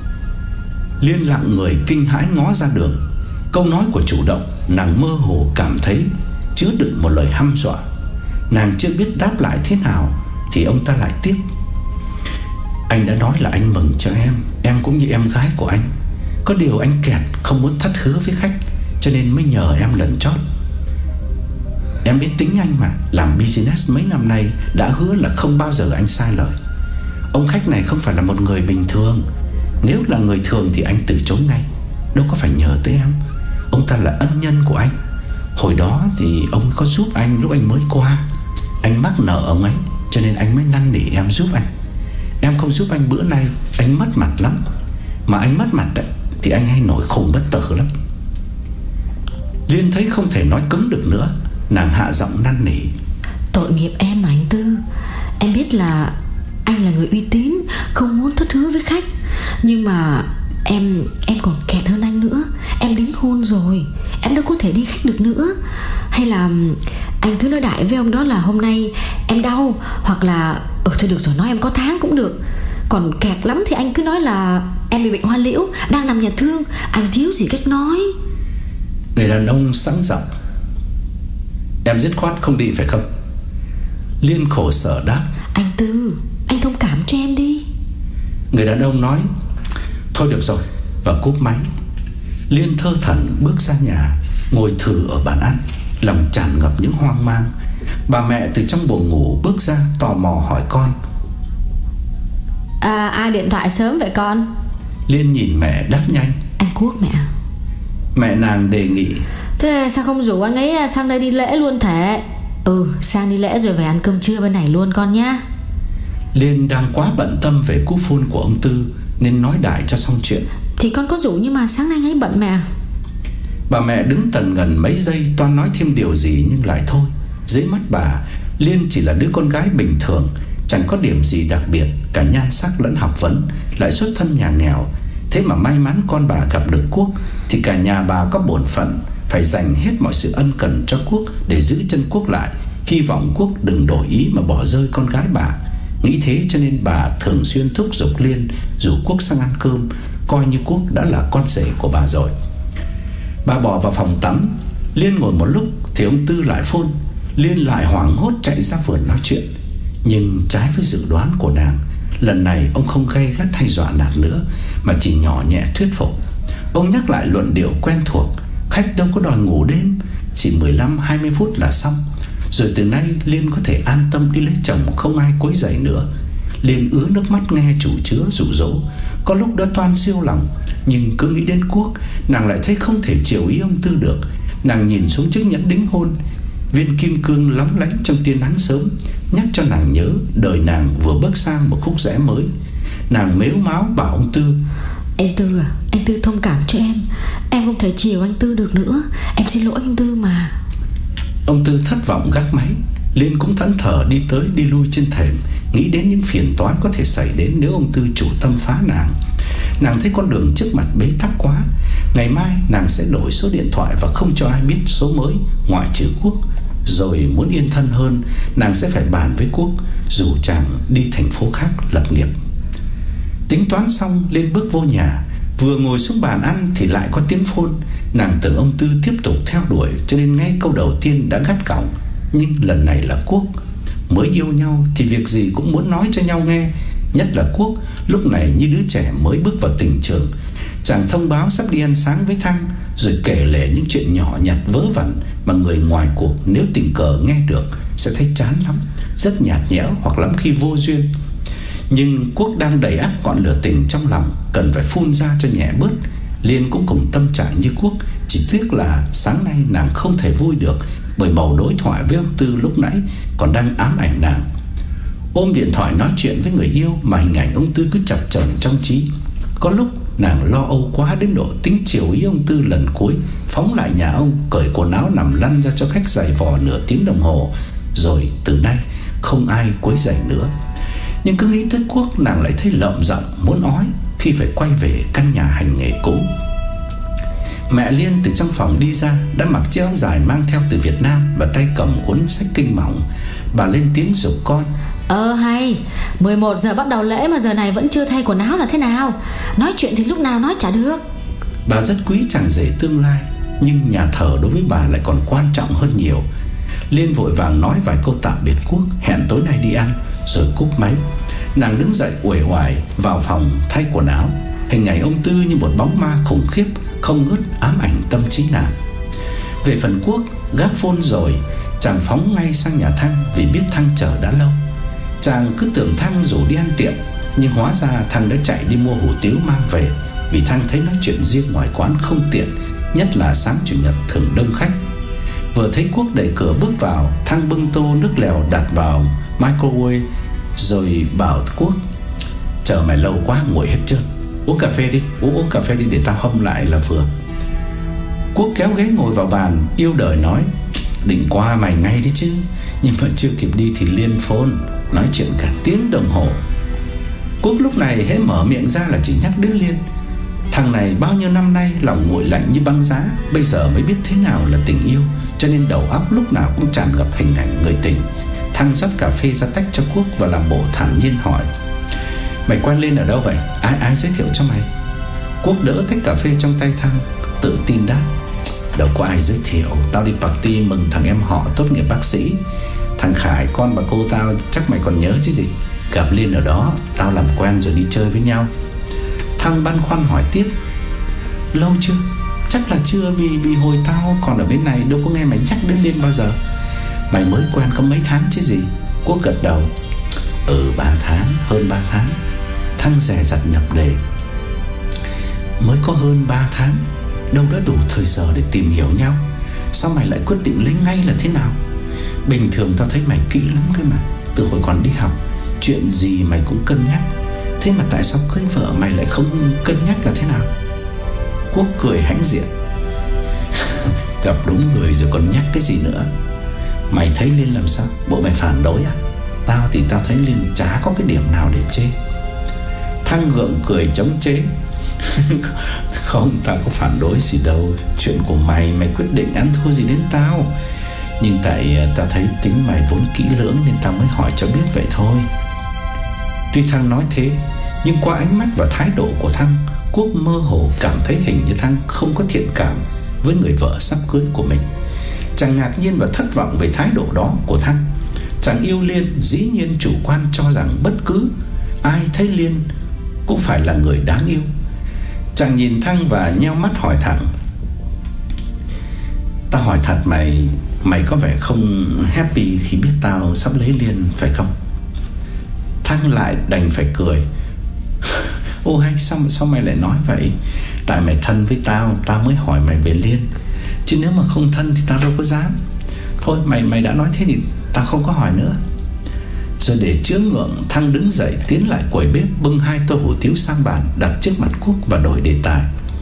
Liên lặng người kinh hãi ngó ra đường. Câu nói của chủ động, nàng mơ hồ cảm thấy chứa đựng một lời hăm dọa. Nàng chưa biết đáp lại thế nào thì ông ta lại tiếp: "Anh đã nói là anh mừng cho em, em cũng như em gái của anh. Có điều anh kẹt không muốn thất hứa với khách, cho nên mới nhờ em lần chót. Em biết tính anh mà, làm business mấy năm nay đã hứa là không bao giờ anh sai lời. Ông khách này không phải là một người bình thường. Nếu là người thường thì anh từ chối ngay, đâu có phải nhờ tới em. Ông ta là ân nhân của anh. Hồi đó thì ông có giúp anh lúc anh mới qua. Anh mắc nợ ông ấy, cho nên anh mới năn nỉ em giúp anh. Em không giúp anh bữa nay, anh mất mặt lắm. Mà anh mất mặt ấy, thì anh hay nổi khùng bất tử lắm." Liên thấy không thể nói cứng được nữa, nàng hạ giọng năn nỉ: "Tội nghiệp em mà anh Tư. Em biết là anh là người uy tín, không muốn thất hứa với khách. Nhưng mà em em còn kẹt hơn anh nữa. Em đính hôn rồi, em đâu có thể đi khách được nữa. Hay là anh cứ nói đại với ông đó là hôm nay em đau, hoặc là ừ thôi được rồi, nói em có tháng cũng được. Còn kẹt lắm thì anh cứ nói là em bị bệnh hoa liễu, đang nằm nhà thương. Anh thiếu gì cách nói." Người đàn ông sẵn giọng: "Em dứt khoát không đi phải không?" Liên khổ sở đáp: "Anh Tư, anh thông cảm cho em đi." Người đàn ông nói: "Thôi được rồi," và cúp máy. Liên thơ thẩn bước ra nhà, ngồi thử ở bàn ăn, lòng tràn ngập những hoang mang. Bà mẹ từ trong buồng ngủ bước ra, tò mò hỏi con: À, ai điện thoại sớm vậy con? Liên nhìn mẹ đáp nhanh: Anh Quốc mẹ. Mẹ nàng đề nghị: Thế sao không rủ anh ấy sang đây đi lễ luôn thế? Ừ, sang đi lễ rồi về ăn cơm trưa bên này luôn con nhá. Liên đang quá bận tâm về cú phone của ông Tư nên nói đại cho xong chuyện. Thì con có rủ nhưng mà sáng nay anh ấy bận mẹ. Bà mẹ đứng tần ngần mấy giây toan nói thêm điều gì nhưng lại thôi. Dưới mắt bà, Liên chỉ là đứa con gái bình thường, chẳng có điểm gì đặc biệt, cả nhan sắc lẫn học vấn, lại xuất thân nhà nghèo. Thế mà may mắn con bà gặp được Quốc, thì cả nhà bà có bổn phận phải dành hết mọi sự ân cần cho Quốc để giữ chân Quốc lại, hy vọng Quốc đừng đổi ý mà bỏ rơi con gái bà. Nghĩ thế cho nên bà thường xuyên thúc giục Liên rủ Quốc sang ăn cơm, coi như Quốc đã là con rể của bà rồi. Bà bỏ vào phòng tắm. Liên ngồi một lúc thì ông Tư lại phone. Liên lại hoảng hốt chạy ra vườn nói chuyện. Nhưng trái với dự đoán của nàng, lần này ông không gay gắt hay dọa nạt nữa, mà chỉ nhỏ nhẹ thuyết phục. Ông nhắc lại luận điệu quen thuộc: khách đâu có đòi ngủ đêm, chỉ mười lăm hai mươi phút là xong. Rồi từ nay Liên có thể an tâm đi lấy chồng, không ai quấy rầy nữa. Liên ứa nước mắt nghe chủ chứa dụ dỗ, có lúc đã toan siêu lòng. Nhưng cứ nghĩ đến Quốc, nàng lại thấy không thể chiều ý ông Tư được. Nàng nhìn xuống chiếc nhẫn đính hôn, viên kim cương lóng lánh trong tia nắng sớm, nhắc cho nàng nhớ đời nàng vừa bước sang một khúc rẽ mới. Nàng mếu máo bảo ông Tư: Anh Tư à, anh Tư thông cảm cho em. Em không thể chiều anh Tư được nữa. Em xin lỗi anh Tư mà. Ông Tư thất vọng gác máy. Liên cũng thẫn thờ đi tới đi lui trên thềm, nghĩ đến những phiền toái có thể xảy đến nếu ông Tư chủ tâm phá nàng. Nàng thấy con đường trước mặt bế tắc quá. Ngày mai nàng sẽ đổi số điện thoại và không cho ai biết số mới ngoại trừ Quốc. Rồi muốn yên thân hơn, nàng sẽ phải bàn với Quốc, dù chàng đi thành phố khác lập nghiệp. Tính toán xong, Liên bước vô nhà. Vừa ngồi xuống bàn ăn thì lại có tiếng phone. Nàng tưởng ông Tư tiếp tục theo đuổi, cho nên ngay câu đầu tiên đã gắt gỏng. Nhưng lần này là Quốc. Mới yêu nhau thì việc gì cũng muốn nói cho nhau nghe. Nhất là Quốc lúc này như đứa trẻ mới bước vào tình trường. Chàng thông báo sắp đi ăn sáng với Thăng, rồi kể lể những chuyện nhỏ nhặt vớ vẩn mà người ngoài cuộc nếu tình cờ nghe được sẽ thấy chán lắm, rất nhạt nhẽo hoặc lắm khi vô duyên. Nhưng Quốc đang đầy ắp ngọn lửa tình trong lòng, cần phải phun ra cho nhẹ bớt. Liên cũng cùng tâm trạng như Quốc, chỉ tiếc là sáng nay nàng không thể vui được, bởi bầu đối thoại với ông Tư lúc nãy còn đang ám ảnh nàng. Ôm điện thoại nói chuyện với người yêu mà hình ảnh ông Tư cứ chập chờn trong trí. Có lúc nàng lo âu quá đến độ tính chiều ý ông Tư lần cuối, phóng lại nhà ông, cởi quần áo nằm lăn ra cho khách giày vò nửa tiếng đồng hồ, rồi từ nay không ai quấy rầy nữa. Nhưng cứ nghĩ tới Quốc, nàng lại thấy lợm giọng muốn ói khi phải quay về căn nhà hành nghề cũ. Mẹ Liên từ trong phòng đi ra, đã mặc chiếc áo dài mang theo từ Việt Nam và tay cầm cuốn sách kinh mỏng. Bà lên tiếng giục con: Ờ hay, mười một giờ bắt đầu lễ mà giờ này vẫn chưa thay quần áo là thế nào? Nói chuyện thì lúc nào nói chả được. Bà rất quý chàng rể tương lai, nhưng nhà thờ đối với bà lại còn quan trọng hơn nhiều. Liên vội vàng nói vài câu tạm biệt Quốc, hẹn tối nay đi ăn, rồi cúp máy. Nàng đứng dậy uể oải vào phòng thay quần áo. Hình ảnh ông Tư như một bóng ma khủng khiếp không ngớt ám ảnh tâm trí nàng. Về phần Quốc, gác phone rồi, chàng phóng ngay sang nhà Thăng vì biết Thăng chờ đã lâu. Chàng cứ tưởng Thăng rủ đi ăn tiệm, nhưng hóa ra Thăng đã chạy đi mua hủ tiếu mang về, vì Thăng thấy nói chuyện riêng ngoài quán không tiện, nhất là sáng chủ nhật thường đông khách. Vừa thấy Quốc đẩy cửa bước vào, Thăng bưng tô nước lèo đặt vào microwave, rồi bảo Quốc: Chờ mày lâu quá nguội hết trơn, uống cà phê đi, uống uống cà phê đi để tao hâm lại là vừa. Quốc kéo ghế ngồi vào bàn, yêu đời nói: Định qua mày ngay đi chứ. Nhưng mà chưa kịp đi thì Liên phone, nói chuyện cả tiếng đồng hồ. Quốc lúc này hễ mở miệng ra là chỉ nhắc đến Liên. Thằng này bao nhiêu năm nay lòng nguội lạnh như băng giá, bây giờ mới biết thế nào là tình yêu, cho nên đầu óc lúc nào cũng tràn ngập hình ảnh người tình. Thăng rót cà phê ra tách cho Quốc và làm bộ thản nhiên hỏi: Mày quen Liên ở đâu vậy? Ai ai giới thiệu cho mày? Quốc đỡ tách cà phê trong tay Thăng, tự tin đáp: Đâu có ai giới thiệu, tao đi party mừng thằng em họ tốt nghiệp bác sĩ. Thằng Khải con bà cô tao chắc mày còn nhớ chứ gì. Gặp Liên ở đó, tao làm quen rồi đi chơi với nhau. Thăng băn khoăn hỏi tiếp: Lâu chưa? Chắc là chưa, vì vì hồi tao còn ở bên này đâu có nghe mày nhắc đến Liên bao giờ. Mày mới quen có mấy tháng chứ gì. Quốc gật đầu: Ừ ba tháng, hơn ba tháng. Thăng dè dặt nhập đề: Mới có hơn ba tháng, đâu đã đủ thời giờ để tìm hiểu nhau. Sao mày lại quyết định lấy ngay là thế nào? Bình thường tao thấy mày kỹ lắm cơ mà. Từ hồi còn đi học, chuyện gì mày cũng cân nhắc. Thế mà tại sao cưới vợ mày lại không cân nhắc là thế nào? Quốc cười hãnh diện: Gặp đúng người rồi còn nhắc cái gì nữa. Mày thấy Liên làm sao? Bộ mày phản đối à? Tao thì tao thấy Liên chả có cái điểm nào để chê. Thăng gượng cười chống chế: Không, tao có phản đối gì đâu. Chuyện của mày, mày quyết định ăn thua gì đến tao. Nhưng tại tao thấy tính mày vốn kỹ lưỡng nên tao mới hỏi cho biết vậy thôi. Tuy Thăng nói thế, nhưng qua ánh mắt và thái độ của Thăng, Quốc mơ hồ cảm thấy hình như Thăng không có thiện cảm với người vợ sắp cưới của mình. Chàng ngạc nhiên và thất vọng về thái độ đó của Thăng. Chàng yêu Liên dĩ nhiên chủ quan cho rằng bất cứ ai thấy Liên cũng phải là người đáng yêu. Chàng nhìn Thăng và nheo mắt hỏi thẳng: Tao hỏi thật mày, mày có vẻ không happy khi biết tao sắp lấy Liên phải không? Thăng lại đành phải cười: Ô hay sao, sao mày lại nói vậy? Tại mày thân với tao, tao mới hỏi mày về Liên. Chứ nếu mà không thân thì tao đâu có dám. Thôi mày mày đã nói thế thì tao không có hỏi nữa. Rồi để chữa ngượng, Thăng đứng dậy tiến lại quầy bếp, bưng hai tô hủ tiếu sang bàn, đặt trước mặt Quốc và đổi đề tài.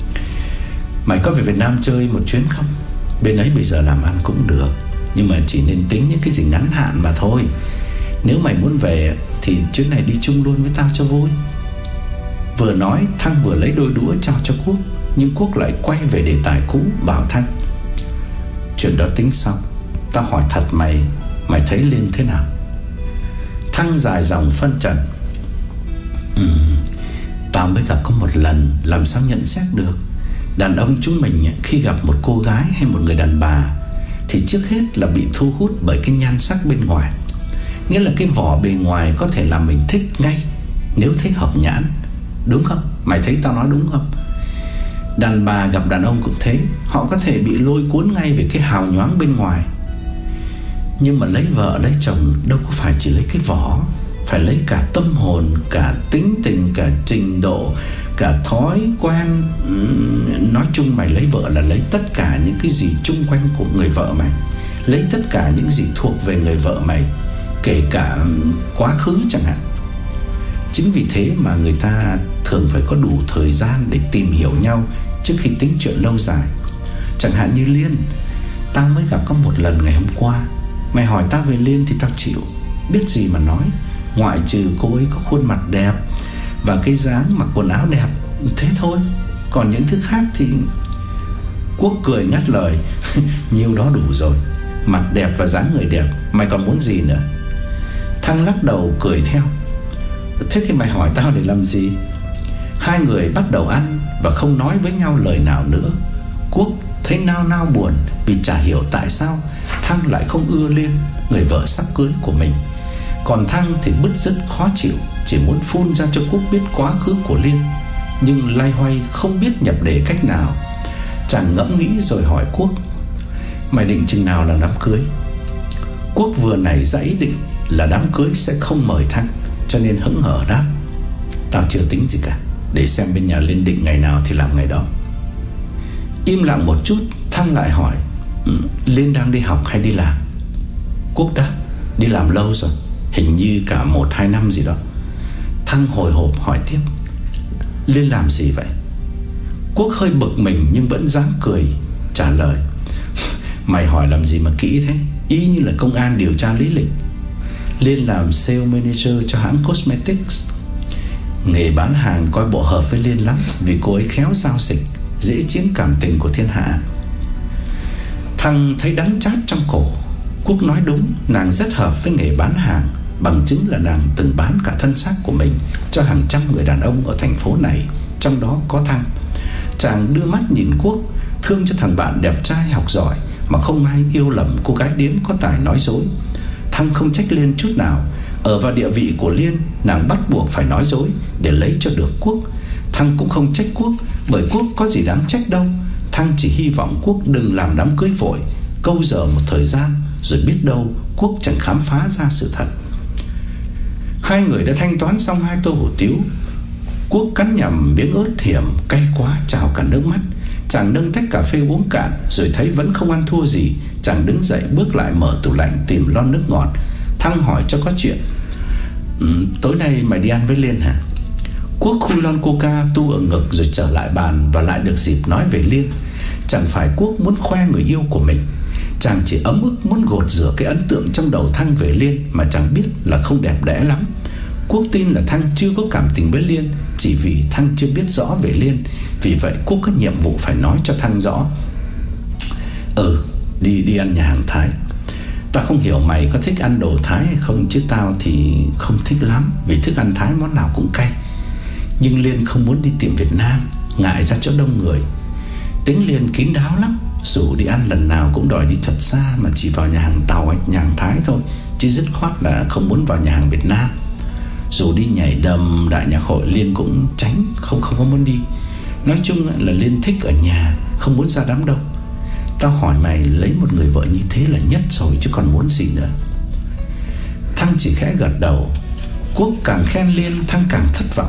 Mày có về Việt Nam chơi một chuyến không? Bên ấy bây giờ làm ăn cũng được, nhưng mà chỉ nên tính những cái gì ngắn hạn mà thôi. Nếu mày muốn về thì chuyến này đi chung luôn với tao cho vui. Vừa nói, Thăng vừa lấy đôi đũa trao cho Quốc, nhưng Quốc lại quay về đề tài cũ, bảo Thăng: chuyện đó tính sau. Tao hỏi thật mày, mày thấy Liên thế nào? Thăng dài dòng phân trần: ừ, tao mới gặp có một lần, làm sao nhận xét được. Đàn ông chúng mình khi gặp một cô gái hay một người đàn bà thì trước hết là bị thu hút bởi cái nhan sắc bên ngoài. Nghĩa là cái vỏ bề ngoài có thể làm mình thích ngay nếu thấy hợp nhãn. Đúng không? Mày thấy tao nói đúng không? Đàn bà gặp đàn ông cũng thế, họ có thể bị lôi cuốn ngay về cái hào nhoáng bên ngoài. Nhưng mà lấy vợ lấy chồng đâu có phải chỉ lấy cái vỏ, phải lấy cả tâm hồn, cả tính tình, cả trình độ, cả thói quen. Nói chung mày lấy vợ là lấy tất cả những cái gì chung quanh của người vợ mày, lấy tất cả những gì thuộc về người vợ mày, kể cả quá khứ chẳng hạn. Chính vì thế mà người ta thường phải có đủ thời gian để tìm hiểu nhau trước khi tính chuyện lâu dài. Chẳng hạn như Liên, tao mới gặp có một lần ngày hôm qua. Mày hỏi tao về Liên thì tao chịu, biết gì mà nói, ngoại trừ cô ấy có khuôn mặt đẹp và cái dáng mặc quần áo đẹp, thế thôi. Còn những thứ khác thì... Quốc cười ngắt lời: nhiều đó đủ rồi. Mặt đẹp và dáng người đẹp, mày còn muốn gì nữa? Thăng lắc đầu cười theo: thế thì mày hỏi tao để làm gì? Hai người bắt đầu ăn và không nói với nhau lời nào nữa. Quốc thấy nao nao buồn vì chả hiểu tại sao Thăng lại không ưa Liên, người vợ sắp cưới của mình. Còn Thăng thì bứt rứt khó chịu, chỉ muốn phun ra cho Quốc biết quá khứ của Liên, nhưng loay hoay không biết nhập đề cách nào. Chàng ngẫm nghĩ rồi hỏi Quốc: mày định chừng nào là đám cưới? Quốc vừa nảy ra ý định là đám cưới sẽ không mời Thăng, cho nên hững hờ đáp: tao chưa tính gì cả, để xem bên nhà Liên định ngày nào thì làm ngày đó. Im lặng một chút, Thăng lại hỏi: Liên đang đi học hay đi làm? Quốc đáp: đi làm lâu rồi, hình như cả một hai năm gì đó. Thăng hồi hộp hỏi tiếp: Liên làm gì vậy? Quốc hơi bực mình nhưng vẫn dáng cười trả lời: mày hỏi làm gì mà kỹ thế, y như là công an điều tra lý lịch. Liên làm sale manager cho hãng cosmetics. Nghề bán hàng coi bộ hợp với Liên lắm, vì cô ấy khéo giao dịch, dễ chiếm cảm tình của thiên hạ. Thăng thấy đắng chát trong cổ. Quốc nói đúng, nàng rất hợp với nghề bán hàng, bằng chứng là nàng từng bán cả thân xác của mình cho hàng trăm người đàn ông ở thành phố này, trong đó có Thăng. Chàng đưa mắt nhìn Quốc, thương cho thằng bạn đẹp trai học giỏi mà không ai yêu lầm cô gái điếm có tài nói dối. Thăng không trách Liên chút nào. Ở vào địa vị của Liên, nàng bắt buộc phải nói dối để lấy cho được Quốc. Thăng cũng không trách Quốc, bởi Quốc có gì đáng trách đâu. Thăng chỉ hy vọng Quốc đừng làm đám cưới vội, câu giờ một thời gian, rồi biết đâu Quốc chẳng khám phá ra sự thật. Hai người đã thanh toán xong hai tô hủ tiếu. Quốc cắn nhầm miếng ớt hiểm, cay quá trào cả nước mắt. Chàng nâng tách cà phê uống cạn, rồi thấy vẫn không ăn thua gì. Chàng đứng dậy bước lại mở tủ lạnh tìm lon nước ngọt. Thăng hỏi cho có chuyện: ừ, tối nay mày đi ăn với Liên hả? Quốc khui lon coca tu ở ngực rồi trở lại bàn và lại được dịp nói về Liên. Chẳng phải Quốc muốn khoe người yêu của mình, chàng chỉ ấm ức muốn gột rửa cái ấn tượng trong đầu Thăng về Liên mà chàng biết là không đẹp đẽ lắm. Quốc tin là Thăng chưa có cảm tình với Liên, chỉ vì Thăng chưa biết rõ về Liên. Vì vậy Quốc có nhiệm vụ phải nói cho Thăng rõ. Ừ, đi đi ăn nhà hàng Thái. Tao không hiểu mày có thích ăn đồ Thái hay không, chứ tao thì không thích lắm, vì thức ăn Thái món nào cũng cay. Nhưng Liên không muốn đi tìm Việt Nam, ngại ra chỗ đông người. Tính Liên kín đáo lắm, dù đi ăn lần nào cũng đòi đi thật xa, mà chỉ vào nhà hàng Tàu hay nhà hàng Thái thôi, chứ dứt khoát là không muốn vào nhà hàng Việt Nam. Dù đi nhảy đầm, đại nhạc hội, Liên cũng tránh, không không có muốn đi. Nói chung là Liên thích ở nhà, không muốn ra đám đông. Tao hỏi mày, lấy một người vợ như thế là nhất rồi, chứ còn muốn gì nữa. Thăng chỉ khẽ gật đầu. Quốc càng khen Liên, Thăng càng thất vọng.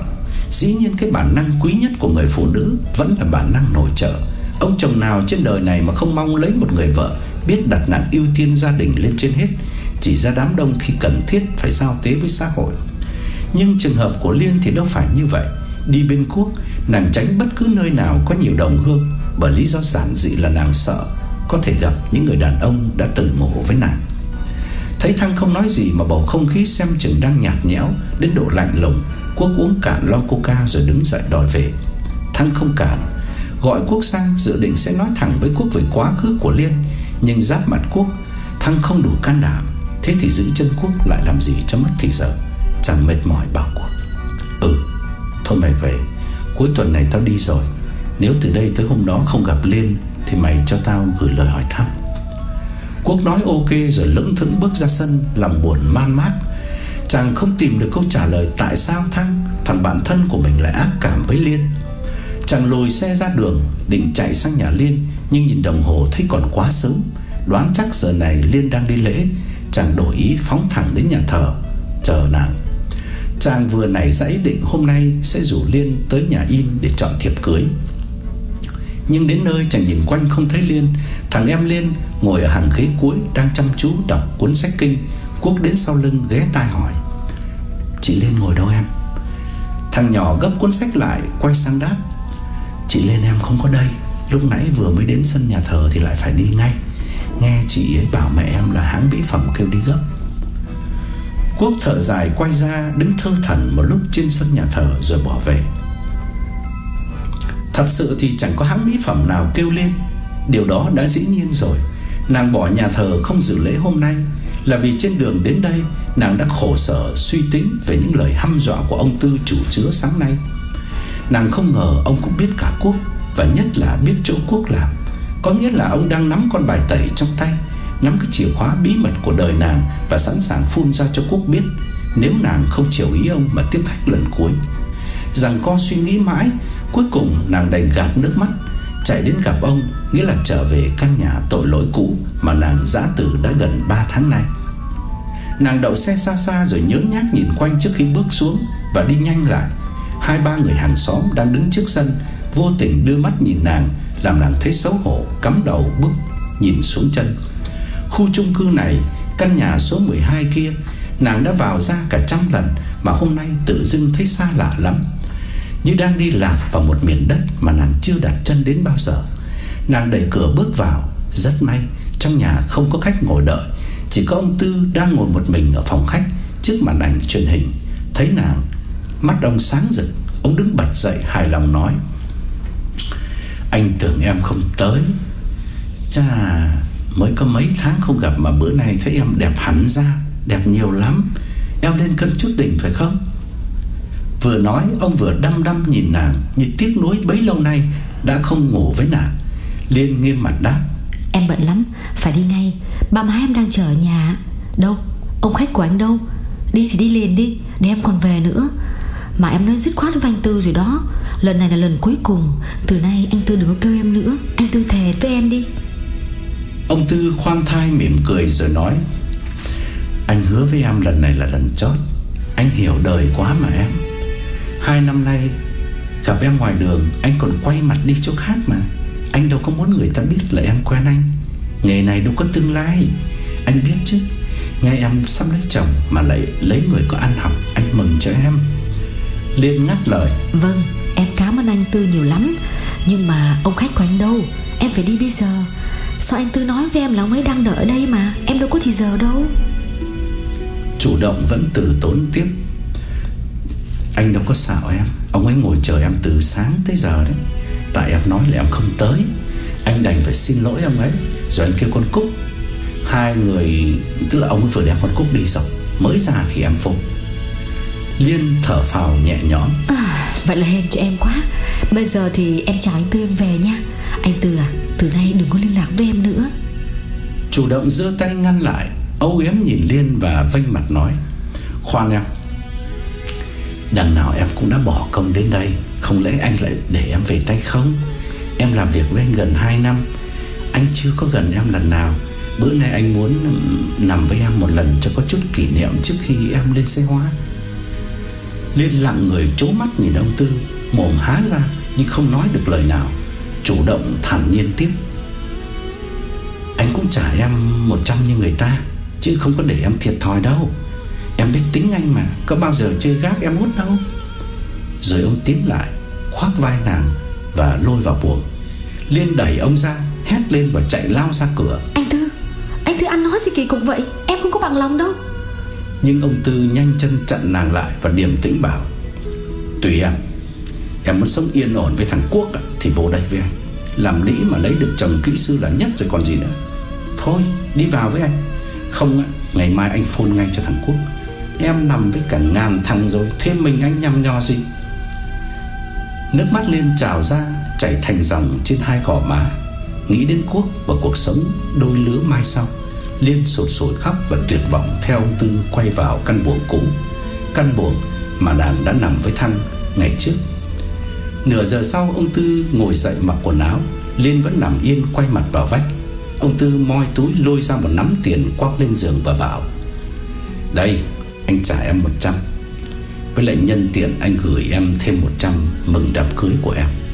Dĩ nhiên cái bản năng quý nhất của người phụ nữ vẫn là bản năng nội trợ. Ông chồng nào trên đời này mà không mong lấy một người vợ biết đặt nặng ưu tiên gia đình lên trên hết, chỉ ra đám đông khi cần thiết phải giao tế với xã hội. Nhưng trường hợp của Liên thì đâu phải như vậy. Đi bên Quốc, nàng tránh bất cứ nơi nào có nhiều đồng hương, bởi lý do giản dị là nàng sợ có thể gặp những người đàn ông đã từng ngủ với nàng. Thấy Thăng không nói gì mà bầu không khí xem chừng đang nhạt nhẽo đến độ lạnh lùng, Quốc uống cạn lon coca rồi đứng dậy đòi về. Thăng không cản, gọi Quốc sang dự định sẽ nói thẳng với Quốc về quá khứ của Liên, nhưng giáp mặt Quốc, Thăng không đủ can đảm. Thế thì giữ chân Quốc lại làm gì cho mất thì giờ. Chàng mệt mỏi bảo Quốc: Ừ, thôi mày về, cuối tuần này tao đi rồi. Nếu từ đây tới hôm đó không gặp Liên thì mày cho tao gửi lời hỏi thăm. Quốc nói ok rồi lững thững bước ra sân, lòng buồn man mác. Chàng không tìm được câu trả lời tại sao Thăng, thằng bạn thân của mình, lại ác cảm với Liên. Chàng lùi xe ra đường định chạy sang nhà Liên, nhưng nhìn đồng hồ thấy còn quá sớm. Đoán chắc giờ này Liên đang đi lễ. Chàng đổi ý phóng thẳng đến nhà thờ chờ nàng. Chàng vừa nảy ra ý định hôm nay sẽ rủ Liên tới nhà in để chọn thiệp cưới. Nhưng đến nơi chàng nhìn quanh không thấy Liên. Thằng em Liên ngồi ở hàng ghế cuối đang chăm chú đọc cuốn sách kinh. Quốc đến sau lưng ghé tai hỏi: Chị Liên ngồi đâu em? Thằng nhỏ gấp cuốn sách lại quay sang đáp: Chị Liên em không có đây. Lúc nãy vừa mới đến sân nhà thờ thì lại phải đi ngay. Nghe chị ấy bảo mẹ em là hãng mỹ phẩm kêu đi gấp. Quốc thở dài quay ra đứng thơ thẩn một lúc trên sân nhà thờ rồi bỏ về. Thật sự thì chẳng có hãng mỹ phẩm nào kêu Liên. Điều đó đã dĩ nhiên rồi. Nàng bỏ nhà thờ không dự lễ hôm nay là vì trên đường đến đây nàng đã khổ sở suy tính về những lời hăm dọa của ông Tư chủ chứa sáng nay. Nàng không ngờ ông cũng biết cả Quốc, và nhất là biết chỗ Quốc làm. Có nghĩa là ông đang nắm con bài tẩy trong tay, nắm cái chìa khóa bí mật của đời nàng, và sẵn sàng phun ra cho Quốc biết nếu nàng không chiều ý ông mà tiếp khách lần cuối. Rằng con suy nghĩ mãi, cuối cùng nàng đành gạt nước mắt, chạy đến gặp ông, nghĩa là trở về căn nhà tội lỗi cũ mà nàng giã từ đã gần ba tháng nay. Nàng đậu xe xa xa rồi nhớ nhác nhìn quanh trước khi bước xuống và đi nhanh lại. Hai ba người hàng xóm đang đứng trước sân vô tình đưa mắt nhìn nàng, làm nàng thấy xấu hổ, cắm đầu bước nhìn xuống chân. Khu chung cư này, căn nhà số mười hai kia, nàng đã vào ra cả trăm lần mà hôm nay tự dưng thấy xa lạ lắm, như đang đi lạc vào một miền đất mà nàng chưa đặt chân đến bao giờ. Nàng đẩy cửa bước vào. Rất may trong nhà không có khách ngồi đợi, chỉ có ông Tư đang ngồi một mình ở phòng khách trước màn ảnh truyền hình. Thấy nàng, mắt ông sáng rực, ông đứng bật dậy hài lòng nói: Anh tưởng em không tới. Chà, mới có mấy tháng không gặp mà bữa nay thấy em đẹp hẳn ra, đẹp nhiều lắm. Em lên cân chút đỉnh phải không? Vừa nói ông vừa đăm đăm nhìn nàng như tiếc nuối bấy lâu nay đã không ngủ với nàng. Liên nghiêm mặt đáp: Em bận lắm, phải đi ngay. Ba má em đang chờ ở nhà. Đâu, ông khách của anh đâu? Đi thì đi liền đi, để em còn về nữa. Mà em nói dứt khoát với anh Tư rồi đó. Lần này là lần cuối cùng. Từ nay anh Tư đừng có kêu em nữa. Anh Tư thề với em đi. Ông Tư khoan thai mỉm cười rồi nói: Anh hứa với em lần này là lần chót. Anh hiểu đời quá mà em. Hai năm nay gặp em ngoài đường, anh còn quay mặt đi chỗ khác mà. Anh đâu có muốn người ta biết là em quen anh. Nghề này đâu có tương lai. Anh biết chứ. Nghe em sắp lấy chồng mà lại lấy người có ăn học, anh mừng cho em. Liên ngắt lời: Vâng, em cảm ơn anh Tư nhiều lắm. Nhưng mà ông khách của anh đâu? Em phải đi bây giờ. Sao anh Tư nói với em là ông ấy đang đợi ở đây mà. Em đâu có thì giờ đâu. Chủ động vẫn từ tốn tiếp: Anh đâu có xạo em. Ông ấy ngồi chờ em từ sáng tới giờ đấy. Tại em nói là em không tới, anh đành phải xin lỗi ông ấy. Rồi anh kêu con Cúc. Hai người, tức là ông ấy vừa đem con Cúc đi rồi, mới ra thì em phục. Liên thở phào nhẹ nhõm: à, Vậy là hên cho em quá. Bây giờ thì em chào anh Tư, em về nha. Anh Tư à, từ nay đừng có liên lạc với em nữa. Chủ động giơ tay ngăn lại, âu yếm nhìn Liên và vênh mặt nói: Khoan em, đằng nào em cũng đã bỏ công đến đây, không lẽ anh lại để em về tay không? Em làm việc với anh gần hai năm, anh chưa có gần em lần nào. Bữa nay anh muốn nằm với em một lần cho có chút kỷ niệm trước khi em lên xe hoa. Liên lặng người trố mắt nhìn ông Tư, mồm há ra nhưng không nói được lời nào, chủ động thản nhiên tiếp: "Anh cũng trả em một trăm như người ta, chứ không có để em thiệt thòi đâu. Em biết tính anh mà, có bao giờ chơi gác em út đâu." Rồi ông tiến lại, khoác vai nàng và lôi vào buồng. Liên đẩy ông ra, hét lên và chạy lao ra cửa. "Anh Tư, anh Tư ăn nói gì kỳ cục vậy? Em không có bằng lòng đâu." Nhưng ông Tư nhanh chân chặn nàng lại và điềm tĩnh bảo: "Tùy em. Em muốn sống yên ổn với thằng Quốc thì vô đây với anh. Làm lĩ mà lấy được chồng kỹ sư là nhất rồi còn gì nữa. Thôi đi vào với anh. Không á, ngày mai anh phone ngay cho thằng Quốc. Em nằm với cả ngàn thằng rồi, thêm mình anh nhăm nhò gì." Nước mắt Liên trào ra, chảy thành dòng trên hai gò má. Nghĩ đến Quốc và cuộc sống đôi lứa mai sau, Liên sụt sùi khóc và tuyệt vọng theo ông Tư quay vào căn buồng cũ, căn buồng mà nàng đã nằm với Thăng ngày trước. Nửa giờ sau, ông Tư ngồi dậy mặc quần áo. Liên vẫn nằm yên quay mặt vào vách. Ông Tư moi túi lôi ra một nắm tiền quăng lên giường và bảo: "Đây, anh trả em một trăm. Với lại nhân tiện anh gửi em thêm một trăm mừng đám cưới của em."